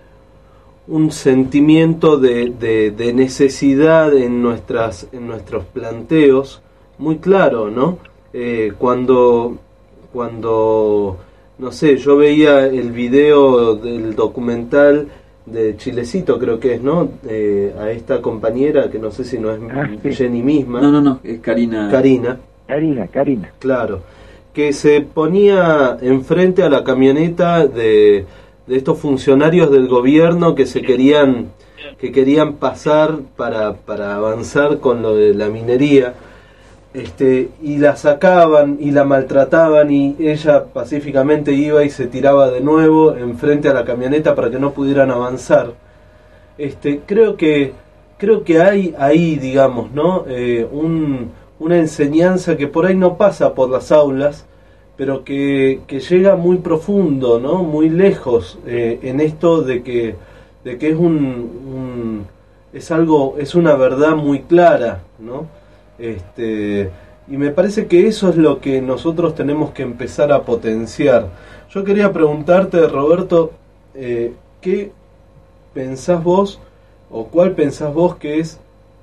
un sentimiento de, de, de necesidad en nuestras en nuestros planteos muy claro, ¿no? Eh, cuando cuando no sé, yo veía el video del documental de Chilecito, creo que es, ¿no? Eh, a esta compañera, que no sé si no es ah, sí. Jenny misma. No, no, no, es Karina. Karina. Karina, Karina. Claro. Que se ponía enfrente a la camioneta de, de estos funcionarios del gobierno que se querían, que querían pasar para, para avanzar con lo de la minería. Este, y la sacaban y la maltrataban y ella pacíficamente iba y se tiraba de nuevo enfrente a la camioneta para que no pudieran avanzar. Este, creo que creo que hay ahí, digamos, ¿no? Eh, un, una enseñanza que por ahí no pasa por las aulas, pero que, que llega muy profundo, ¿no? Muy lejos eh, en esto de que de que es un, un es algo es una verdad muy clara, ¿no? Este, y me parece que eso es lo que nosotros tenemos que empezar a potenciar. Yo quería preguntarte, Roberto, eh, ¿qué pensás vos o cuál pensás vos que es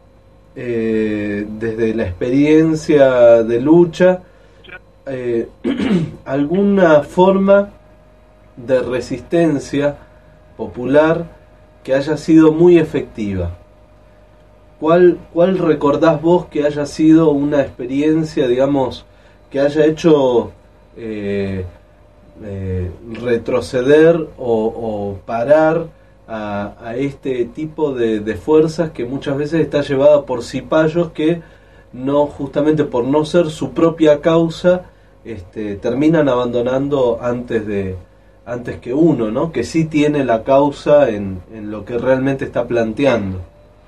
eh, desde la experiencia de lucha eh, alguna forma de resistencia popular que haya sido muy efectiva? ¿Cuál, ¿Cuál recordás vos que haya sido una experiencia, digamos, que haya hecho eh, eh, retroceder o, o parar a, a este tipo de, de fuerzas que muchas veces está llevada por cipayos que no, justamente por no ser su propia causa, este, terminan abandonando antes de antes que uno, ¿no? Que sí tiene la causa en, en lo que realmente está planteando?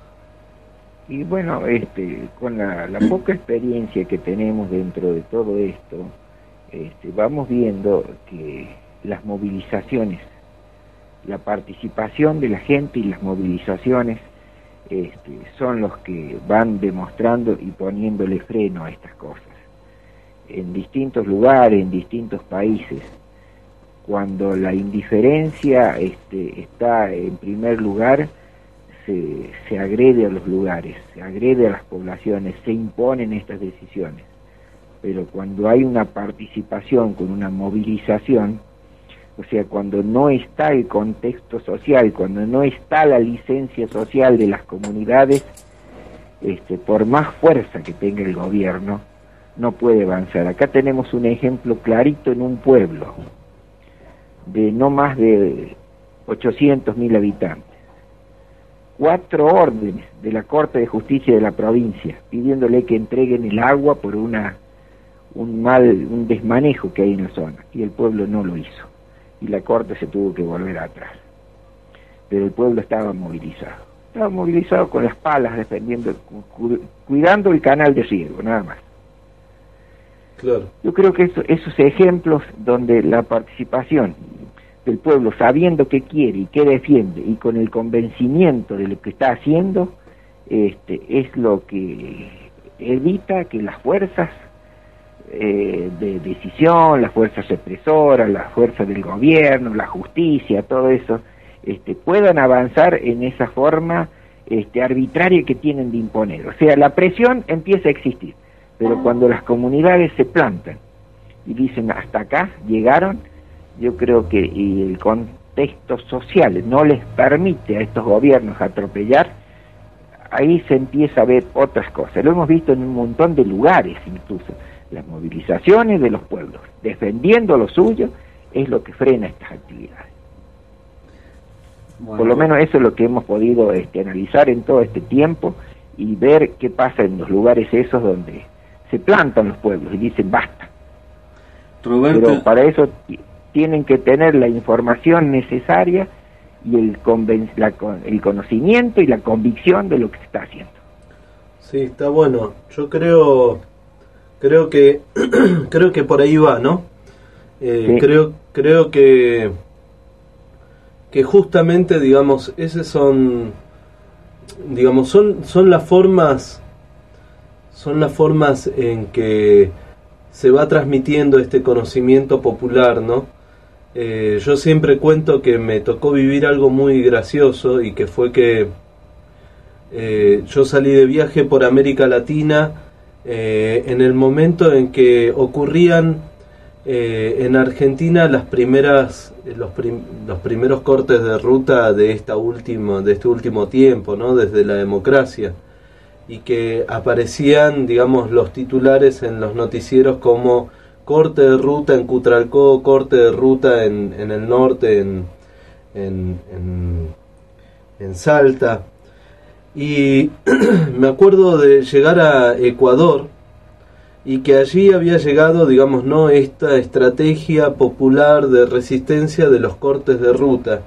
Y bueno, este, con la, la poca experiencia que tenemos dentro de todo esto, este, vamos viendo que las movilizaciones, la participación de la gente y las movilizaciones este, son los que van demostrando y poniéndole freno a estas cosas. En distintos lugares, en distintos países, cuando la indiferencia este, está en primer lugar, Se, se agrede a los lugares, se agrede a las poblaciones, se imponen estas decisiones. Pero cuando hay una participación con una movilización, o sea, cuando no está el contexto social, cuando no está la licencia social de las comunidades, este, por más fuerza que tenga el gobierno, no puede avanzar. Acá tenemos un ejemplo clarito en un pueblo de no más de ochocientos mil habitantes. Cuatro órdenes de la Corte de Justicia de la provincia pidiéndole que entreguen el agua por una un mal, un desmanejo que hay en la zona, y el pueblo no lo hizo, y la Corte se tuvo que volver atrás. Pero el pueblo estaba movilizado, estaba movilizado con las palas defendiendo, cu cuidando el canal de riego, nada más. Claro. Yo creo que eso, esos ejemplos donde la participación del pueblo, sabiendo qué quiere y qué defiende, y con el convencimiento de lo que está haciendo, este, es lo que evita que las fuerzas eh, de decisión, las fuerzas represoras, las fuerzas del gobierno, la justicia, todo eso, este, puedan avanzar en esa forma este, arbitraria que tienen de imponer. O sea, la presión empieza a existir, pero cuando las comunidades se plantan y dicen hasta acá llegaron, yo creo que y el contexto social no les permite a estos gobiernos atropellar, ahí se empieza a ver otras cosas. Lo hemos visto en un montón de lugares, incluso las movilizaciones de los pueblos defendiendo lo suyo es lo que frena estas actividades. Bueno, por lo menos eso es lo que hemos podido este, analizar en todo este tiempo y ver qué pasa en los lugares esos donde se plantan los pueblos y dicen basta. Roberto. Pero para eso tienen que tener la información necesaria y el, conven la, el conocimiento y la convicción de lo que se está haciendo. Sí, está bueno. Yo creo creo que creo que por ahí va, ¿no? Eh, sí. Creo creo que que justamente, digamos, esas son digamos son son las formas son las formas en que se va transmitiendo este conocimiento popular, ¿no? Eh, yo siempre cuento que me tocó vivir algo muy gracioso y que fue que eh, yo salí de viaje por América Latina eh, en el momento en que ocurrían eh, en Argentina las primeras los, prim, los primeros cortes de ruta de esta última de este último tiempo, ¿no? Desde la democracia, y que aparecían, digamos, los titulares en los noticieros como corte de ruta en Cutralcó, corte de ruta en, en el norte, en, en, en, en Salta. Y me acuerdo de llegar a Ecuador y que allí había llegado, digamos, no esta estrategia popular de resistencia de los cortes de ruta.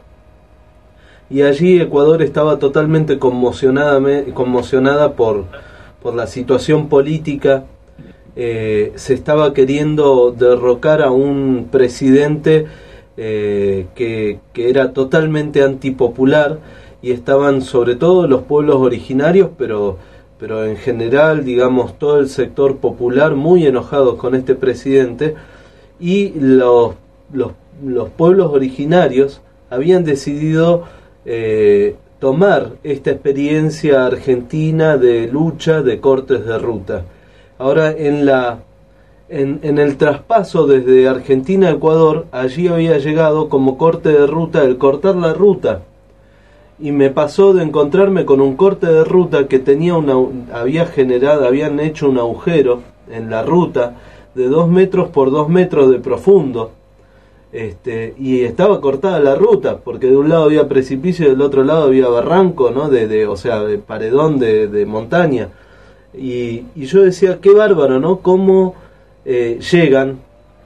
Y allí Ecuador estaba totalmente conmocionada, conmocionada por, por la situación política. Eh, se estaba queriendo derrocar a un presidente eh, que, que era totalmente antipopular, y estaban sobre todo los pueblos originarios, pero, pero en general, digamos, todo el sector popular muy enojados con este presidente, y los, los, los pueblos originarios habían decidido eh, tomar esta experiencia argentina de lucha de cortes de ruta. Ahora, en la en, en el traspaso desde Argentina a Ecuador, allí había llegado como corte de ruta el cortar la ruta, y me pasó de encontrarme con un corte de ruta que tenía una había generado habían hecho un agujero en la ruta de dos metros por dos metros de profundo, este y estaba cortada la ruta porque de un lado había precipicio y del otro lado había barranco, ¿no? de, de o sea de paredón de, de montaña. Y, y yo decía, qué bárbaro, ¿no? Cómo eh, llegan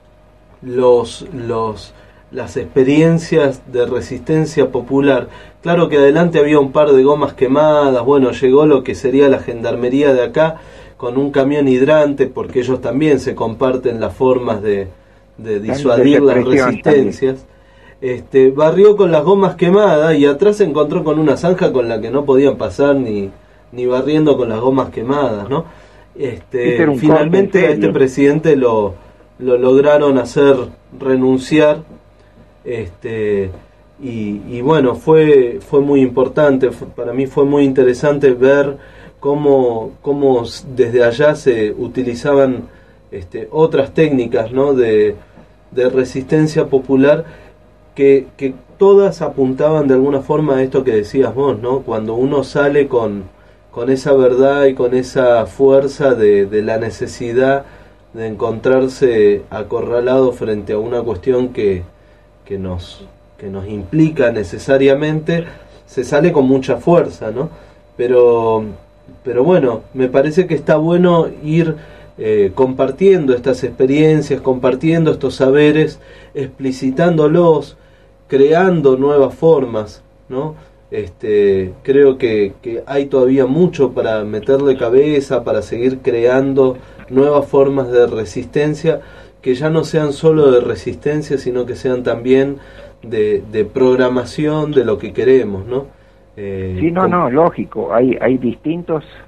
los, los, las experiencias de resistencia popular. Claro que adelante había un par de gomas quemadas, bueno, llegó lo que sería la gendarmería de acá con un camión hidrante, porque ellos también se comparten las formas de, de disuadir las resistencias. Este, barrió con las gomas quemadas y atrás se encontró con una zanja con la que no podían pasar ni... ni barriendo con las gomas quemadas, ¿no? Este, finalmente a este presidente lo, lo lograron hacer renunciar, este, y, y bueno, fue fue muy importante, fue, para mí fue muy interesante ver cómo, cómo desde allá se utilizaban este, otras técnicas, ¿no? de, de resistencia popular que, que todas apuntaban de alguna forma a esto que decías vos, ¿no? Cuando uno sale con con esa verdad y con esa fuerza de, de la necesidad de encontrarse acorralado frente a una cuestión que, que, nos, que nos implica necesariamente, se sale con mucha fuerza, ¿no? Pero, pero bueno, me parece que está bueno ir eh, compartiendo estas experiencias, compartiendo estos saberes, explicitándolos, creando nuevas formas, ¿no? Este, creo que, que hay todavía mucho para meterle cabeza, para seguir creando nuevas formas de resistencia que ya no sean solo de resistencia, sino que sean también de, de programación de lo que queremos, ¿no? Eh, sí, no, no, lógico, hay, hay distintos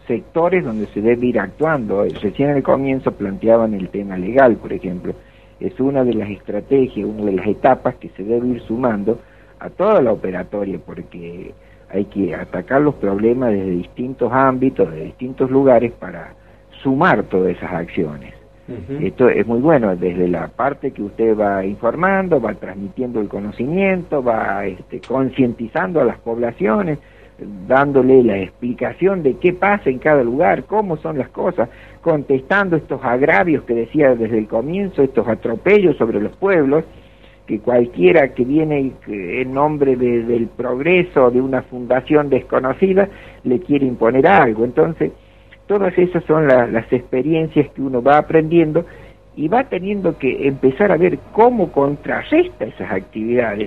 sectores donde se debe ir actuando. Recién al comienzo planteaban el tema legal, por ejemplo. Es una de las estrategias, una de las etapas que se debe ir sumando a toda la operatoria, porque hay que atacar los problemas desde distintos ámbitos, de distintos lugares, para sumar todas esas acciones. Uh-huh. Esto es muy bueno, desde la parte que usted va informando, va transmitiendo el conocimiento, va este, concientizando a las poblaciones, dándole la explicación de qué pasa en cada lugar, cómo son las cosas, contestando estos agravios que decía desde el comienzo, estos atropellos sobre los pueblos, que cualquiera que viene en nombre de, del progreso de una fundación desconocida le quiere imponer algo. Entonces, todas esas son la, las experiencias que uno va aprendiendo y va teniendo que empezar a ver cómo contrarresta esas actividades.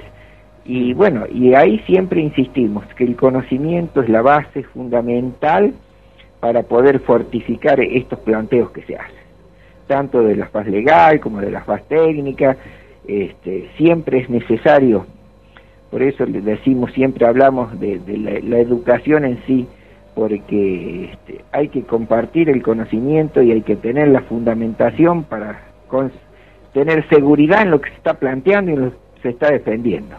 Y bueno, y ahí siempre insistimos que el conocimiento es la base fundamental para poder fortificar estos planteos que se hacen, tanto de la faz legal como de la faz técnica. Este, siempre es necesario, por eso le decimos, siempre hablamos de, de la, la educación en sí, porque este, hay que compartir el conocimiento y hay que tener la fundamentación para con, tener seguridad en lo que se está planteando y en lo que se está defendiendo.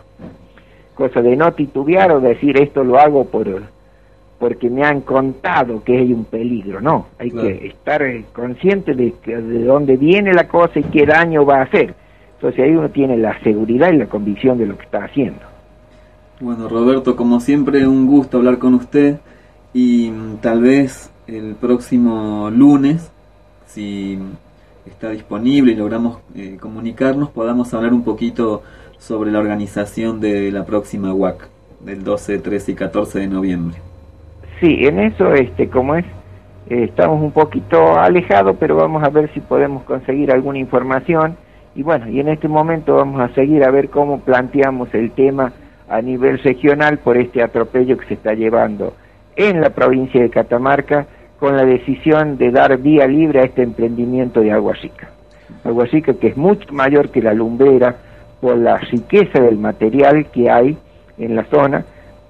Cosa de no titubear o decir esto lo hago por porque me han contado que hay un peligro. No, hay claro. que estar consciente de, que, de dónde viene la cosa y qué daño va a hacer. Entonces ahí uno tiene la seguridad y la convicción de lo que está haciendo. Bueno, Roberto, como siempre, un gusto hablar con usted y tal vez el próximo lunes, si está disponible y logramos eh, comunicarnos, podamos hablar un poquito sobre la organización de la próxima U A C del doce, trece y catorce de noviembre. Sí, en eso, este, como es, eh, estamos un poquito alejados, pero vamos a ver si podemos conseguir alguna información. Y bueno, y en este momento vamos a seguir a ver cómo planteamos el tema a nivel regional por este atropello que se está llevando en la provincia de Catamarca, con la decisión de dar vía libre a este emprendimiento de Agua Rica. Agua Rica, que es mucho mayor que la Lumbrera por la riqueza del material que hay en la zona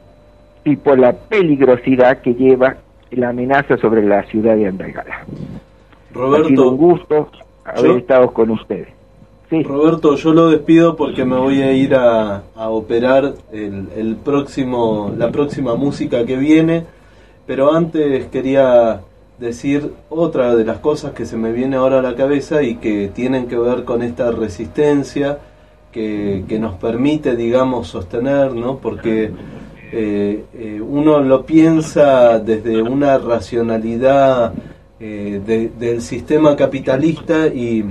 y por la peligrosidad que lleva la amenaza sobre la ciudad de Andalgalá. Roberto, ha sido un gusto haber yo... estado con ustedes. Sí. Roberto, yo lo despido porque me voy a ir a, a operar el, el próximo, la próxima música que viene, pero antes quería decir otra de las cosas que se me viene ahora a la cabeza y que tienen que ver con esta resistencia que, que nos permite, digamos, sostener, ¿no? Porque eh, eh, uno lo piensa desde una racionalidad eh, de, del sistema capitalista y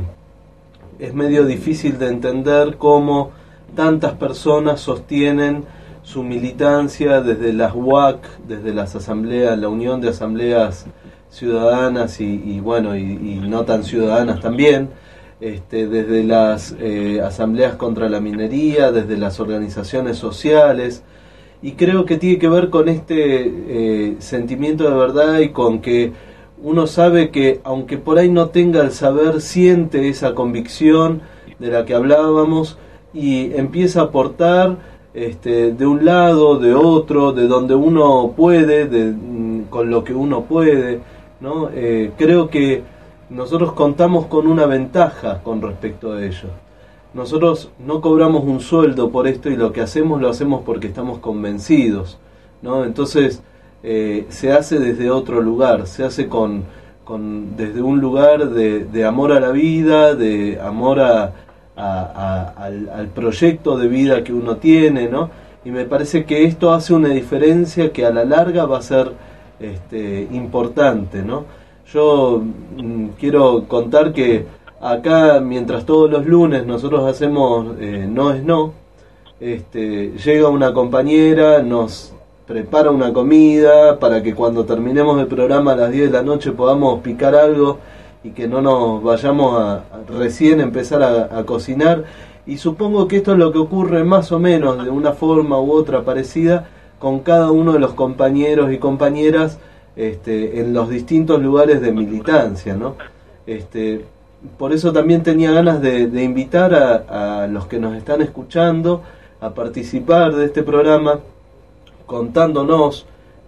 es medio difícil de entender cómo tantas personas sostienen su militancia desde las U A C, desde las asambleas, la Unión de Asambleas Ciudadanas y, y bueno, y, y no tan ciudadanas también, este, desde las eh, asambleas contra la minería, desde las organizaciones sociales, y creo que tiene que ver con este eh, sentimiento de verdad y con que uno sabe que, aunque por ahí no tenga el saber, siente esa convicción de la que hablábamos y empieza a aportar este, de un lado, de otro, de donde uno puede, de, con lo que uno puede, ¿no? Eh, creo que nosotros contamos con una ventaja con respecto a ello. Nosotros no cobramos un sueldo por esto y lo que hacemos lo hacemos porque estamos convencidos, ¿no? Entonces, Eh, se hace desde otro lugar, se hace con, con desde un lugar de, de amor a la vida, de amor a, a, a, al, al proyecto de vida que uno tiene, ¿no? Y me parece que esto hace una diferencia que a la larga va a ser este, importante, ¿no? Yo mm, quiero contar que acá, mientras todos los lunes nosotros hacemos eh, No es No, este, llega una compañera, nos prepara una comida para que cuando terminemos el programa a las diez de la noche podamos picar algo y que no nos vayamos a, a recién empezar a, a cocinar, y supongo que esto es lo que ocurre más o menos de una forma u otra parecida con cada uno de los compañeros y compañeras este, en los distintos lugares de militancia, ¿no? Este, por eso también tenía ganas de, de invitar a, a los que nos están escuchando a participar de este programa, contándonos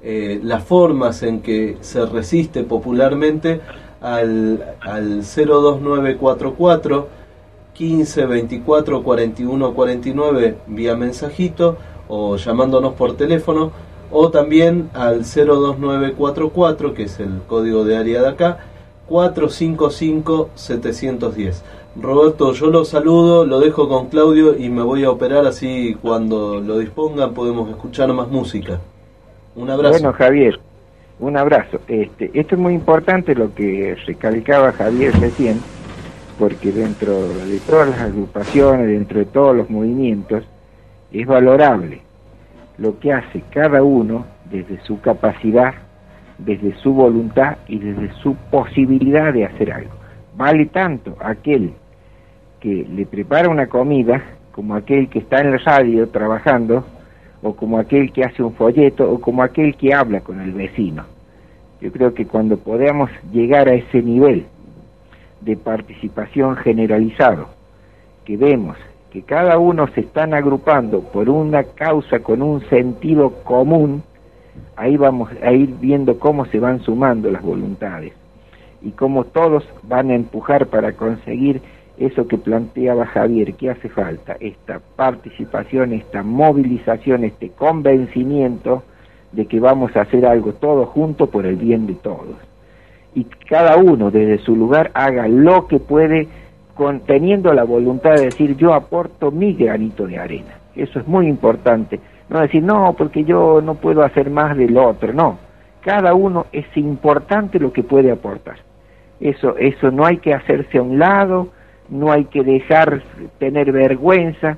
eh, las formas en que se resiste popularmente al, al cero dos nueve cuatro cuatro, quince, veinticuatro, cuarenta y uno, cuarenta y nueve vía mensajito o llamándonos por teléfono, o también al cero dos nueve cuatro cuatro, que es el código de área de acá, cuatro cinco cinco, siete uno cero. Roberto, yo lo saludo, lo dejo con Claudio y me voy a operar, así cuando lo dispongan podemos escuchar más música. Un abrazo. Bueno, Javier, un abrazo. Este, esto es muy importante lo que recalcaba Javier recién, porque dentro de todas las agrupaciones, dentro de todos los movimientos, es valorable lo que hace cada uno desde su capacidad, desde su voluntad y desde su posibilidad de hacer algo. Vale tanto aquel que le prepara una comida, como aquel que está en la radio trabajando, o como aquel que hace un folleto, o como aquel que habla con el vecino. Yo creo que cuando podamos llegar a ese nivel de participación generalizado, que vemos que cada uno se están agrupando por una causa con un sentido común, ahí vamos a ir viendo cómo se van sumando las voluntades y cómo todos van a empujar para conseguir eso que planteaba Javier, que hace falta, esta participación, esta movilización, este convencimiento de que vamos a hacer algo todos juntos por el bien de todos. Y cada uno desde su lugar haga lo que puede, con, teniendo la voluntad de decir yo aporto mi granito de arena. Eso es muy importante. No decir no, porque yo no puedo hacer más del otro, no. Cada uno es importante lo que puede aportar. Eso, eso no hay que hacerse a un lado, no hay que dejar tener vergüenza.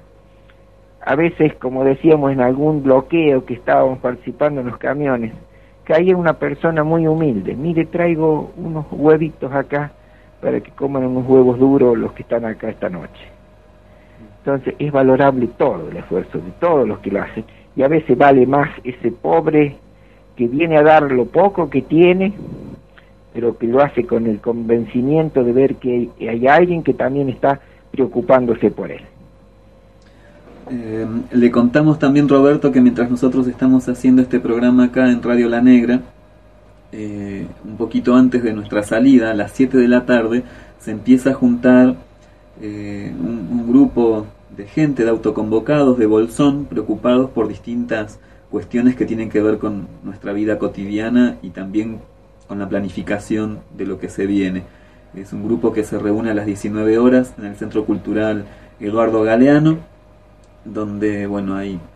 A veces, como decíamos en algún bloqueo que estábamos participando en los camiones, caía una persona muy humilde, mire, traigo unos huevitos acá para que coman unos huevos duros los que están acá esta noche. Entonces es valorable todo el esfuerzo de todos los que lo hacen, y a veces vale más ese pobre que viene a dar lo poco que tiene, pero que lo hace con el convencimiento de ver que hay alguien que también está preocupándose por él. Eh, le contamos también, Roberto, que mientras nosotros estamos haciendo este programa acá en Radio La Negra, eh, un poquito antes de nuestra salida, a las siete de la tarde, se empieza a juntar eh, un, un grupo de gente, de autoconvocados de Bolsón, preocupados por distintas cuestiones que tienen que ver con nuestra vida cotidiana y también con la planificación de lo que se viene. Es un grupo que se reúne a las diecinueve horas en el Centro Cultural Eduardo Galeano, donde bueno hay eh,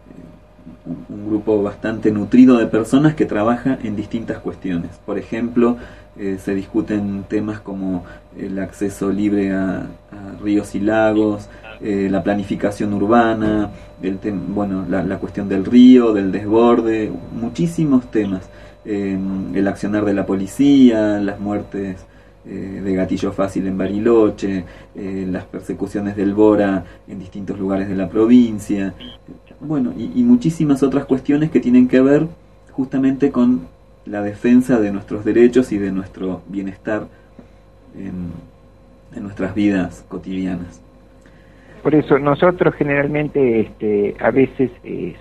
un, un grupo bastante nutrido de personas que trabaja en distintas cuestiones. Por ejemplo, eh, se discuten temas como el acceso libre a, a ríos y lagos, eh, la planificación urbana, el tem- bueno la, la cuestión del río, del desborde, muchísimos temas. Eh, el accionar de la policía, las muertes eh, de gatillo fácil en Bariloche, eh, las persecuciones del Bora en distintos lugares de la provincia, bueno, y, y muchísimas otras cuestiones que tienen que ver justamente con la defensa de nuestros derechos y de nuestro bienestar en, en nuestras vidas cotidianas. Por eso nosotros generalmente este, a veces eh,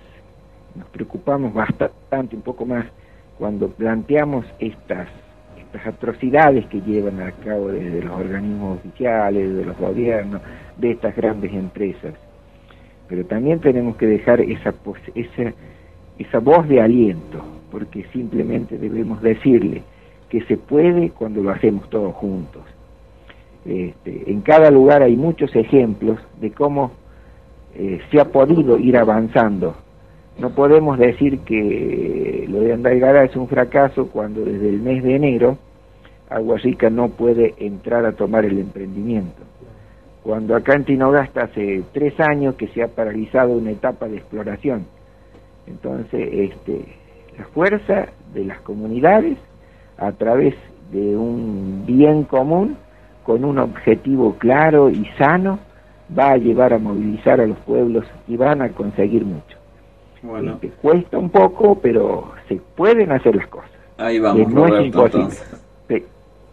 nos preocupamos bastante, un poco más, cuando planteamos estas, estas atrocidades que llevan a cabo desde los organismos oficiales, de los gobiernos, de estas grandes empresas. Pero también tenemos que dejar esa, esa, esa voz de aliento, porque simplemente debemos decirle que se puede cuando lo hacemos todos juntos. Este, en cada lugar hay muchos ejemplos de cómo eh, se ha podido ir avanzando. No podemos decir que lo de Andalgalá es un fracaso cuando desde el mes de enero Agua Rica no puede entrar a tomar el emprendimiento. Cuando acá en Tinogasta hace tres años que se ha paralizado una etapa de exploración. Entonces, este, la fuerza de las comunidades a través de un bien común, con un objetivo claro y sano, va a llevar a movilizar a los pueblos y van a conseguir mucho. Bueno. Este, cuesta un poco, pero se pueden hacer las cosas. Ahí vamos, no Roberto, es imposible. entonces. Sí.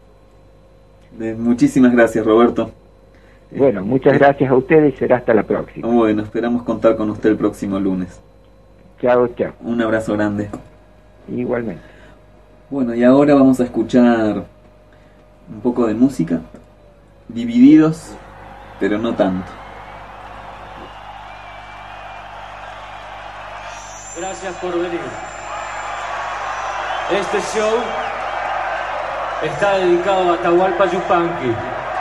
Eh, muchísimas gracias, Roberto. Bueno, muchas gracias a ustedes y será hasta la próxima. Bueno, esperamos contar con usted el próximo lunes. Chao, chao. Un abrazo grande. Igualmente. Bueno, y ahora vamos a escuchar un poco de música. Divididos, pero no tanto. Gracias por venir. Este show está dedicado a Atahualpa Yupanqui.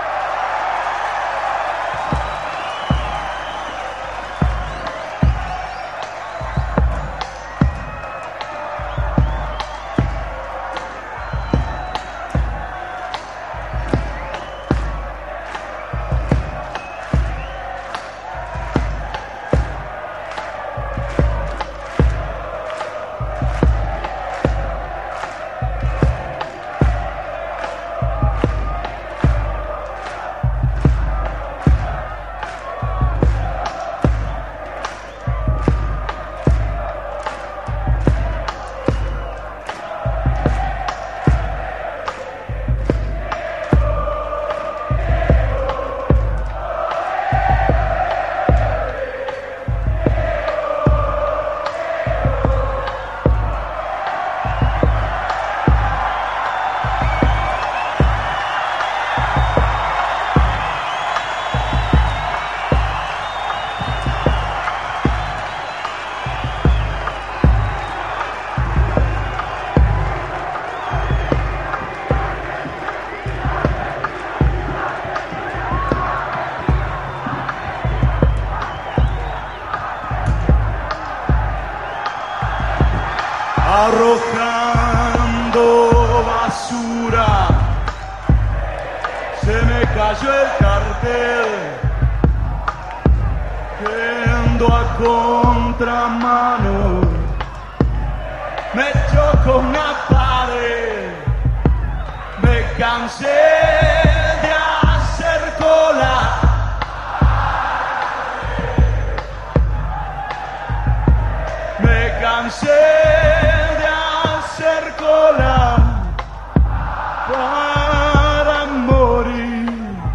Arrojando basura, se me cayó el cartel, yendo a contramano, me chocó una pared, me cansé de hacer cola, me cansé para morir.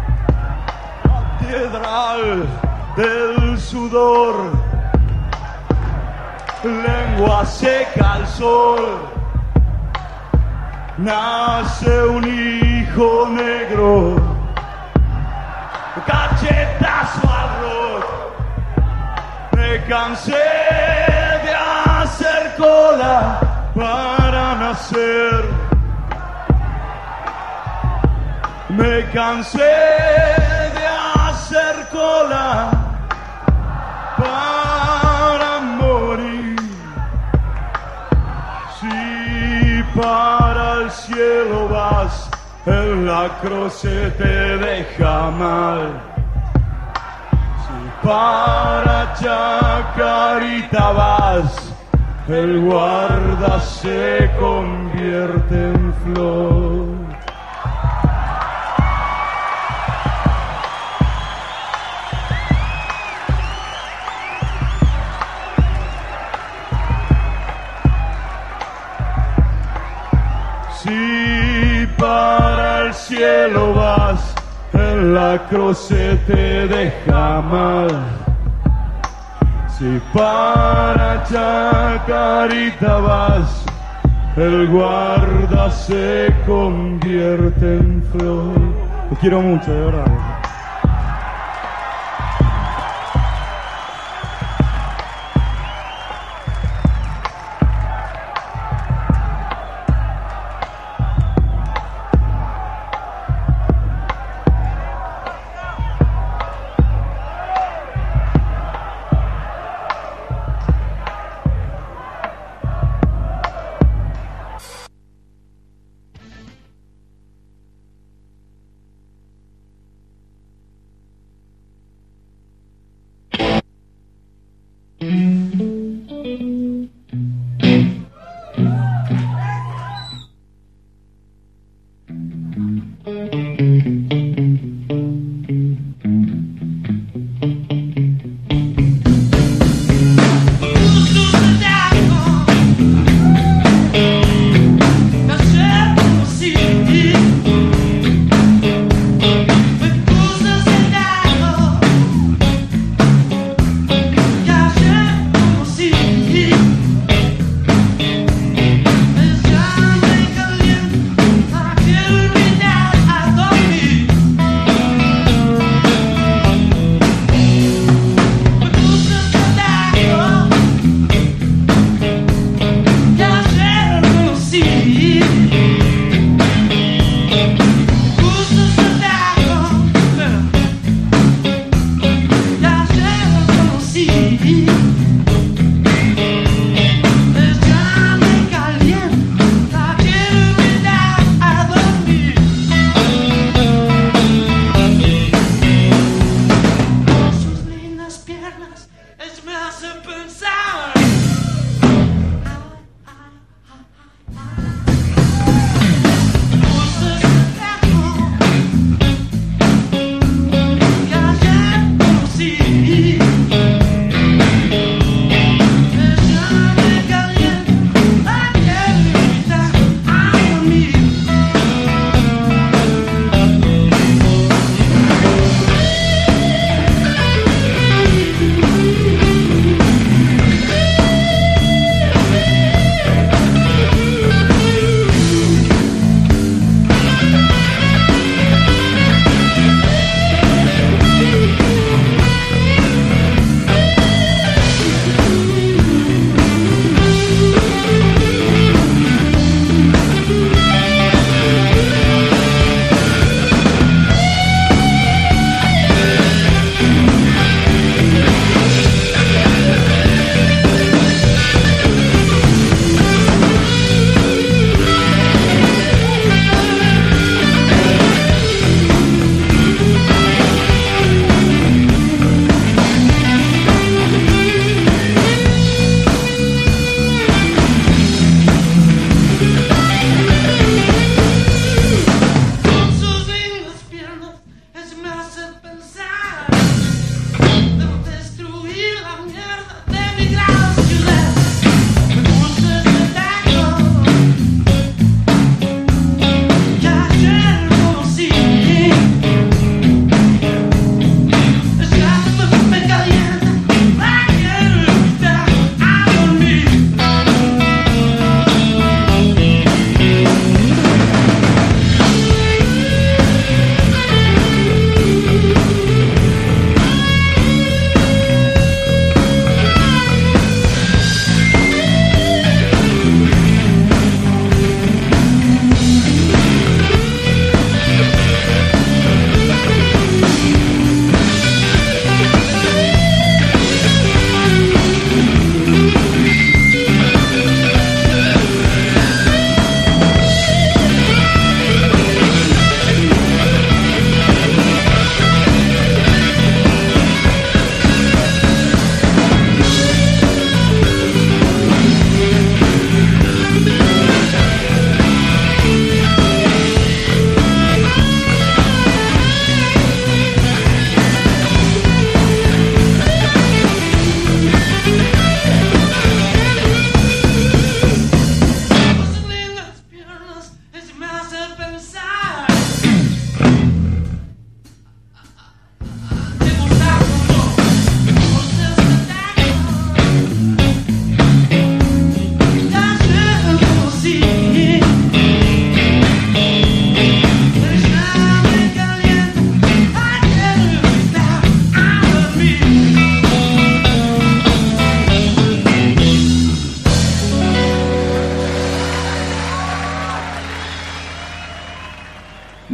Catedral del sudor, lengua seca al sol, nace un hijo negro, cachetazo al rock, me cansé de hacer cola para nacer, me cansé de hacer cola para morir. Si para el cielo vas, en la cruz se te deja mal. Si para Chacarita vas, el guarda se convierte en flor. Si para el cielo vas, en la cruz se te deja mal. Si para Chacarita vas, el guarda se convierte en flor. Te quiero mucho, de verdad.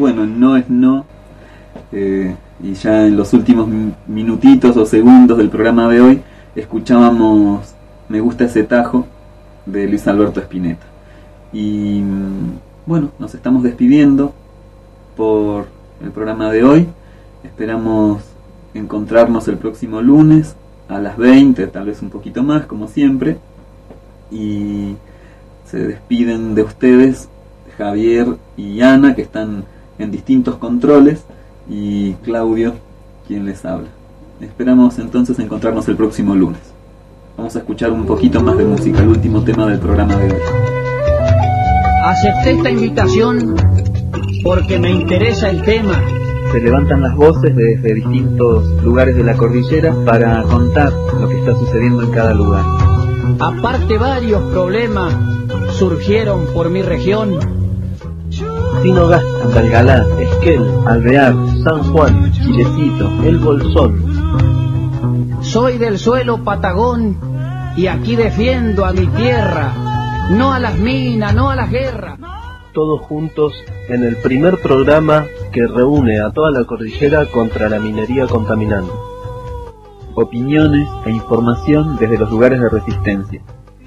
bueno, no es no. Eh, y ya en los últimos minutitos o segundos del programa de hoy escuchábamos Me gusta ese tajo de Luis Alberto Spinetta. Y bueno, nos estamos despidiendo por el programa de hoy. Esperamos encontrarnos el próximo lunes a las veinte, tal vez un poquito más, como siempre. Y se despiden de ustedes Javier y Ana, que están en distintos controles, y Claudio, quien les habla. Esperamos entonces encontrarnos el próximo lunes. Vamos a escuchar un poquito más de música, el último tema del programa de hoy. Acepté esta invitación porque me interesa el tema. Se levantan las voces desde distintos lugares de la cordillera para contar lo que está sucediendo en cada lugar. Aparte, varios problemas surgieron por mi región. Tinogasta, Andalgalá, Esquel, Alvear, San Juan, Chilecito, El Bolsón. Soy del suelo patagón y aquí defiendo a mi tierra, no a las minas, no a las guerras. Todos juntos en el primer programa que reúne a toda la cordillera contra la minería contaminante. Opiniones e información desde los lugares de resistencia,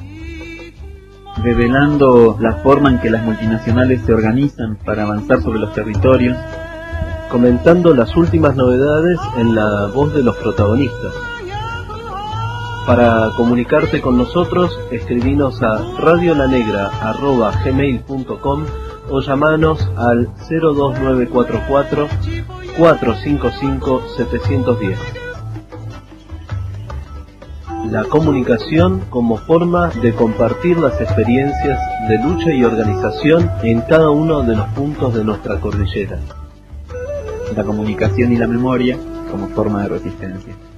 revelando la forma en que las multinacionales se organizan para avanzar sobre los territorios, comentando las últimas novedades en la voz de los protagonistas. Para comunicarte con nosotros, escribinos a radiolanegra arroba gmail punto com o llamanos al cero dos nueve cuatro cuatro, cuatro cinco cinco, siete uno cero. La comunicación como forma de compartir las experiencias de lucha y organización en cada uno de los puntos de nuestra cordillera. La comunicación y la memoria como forma de resistencia.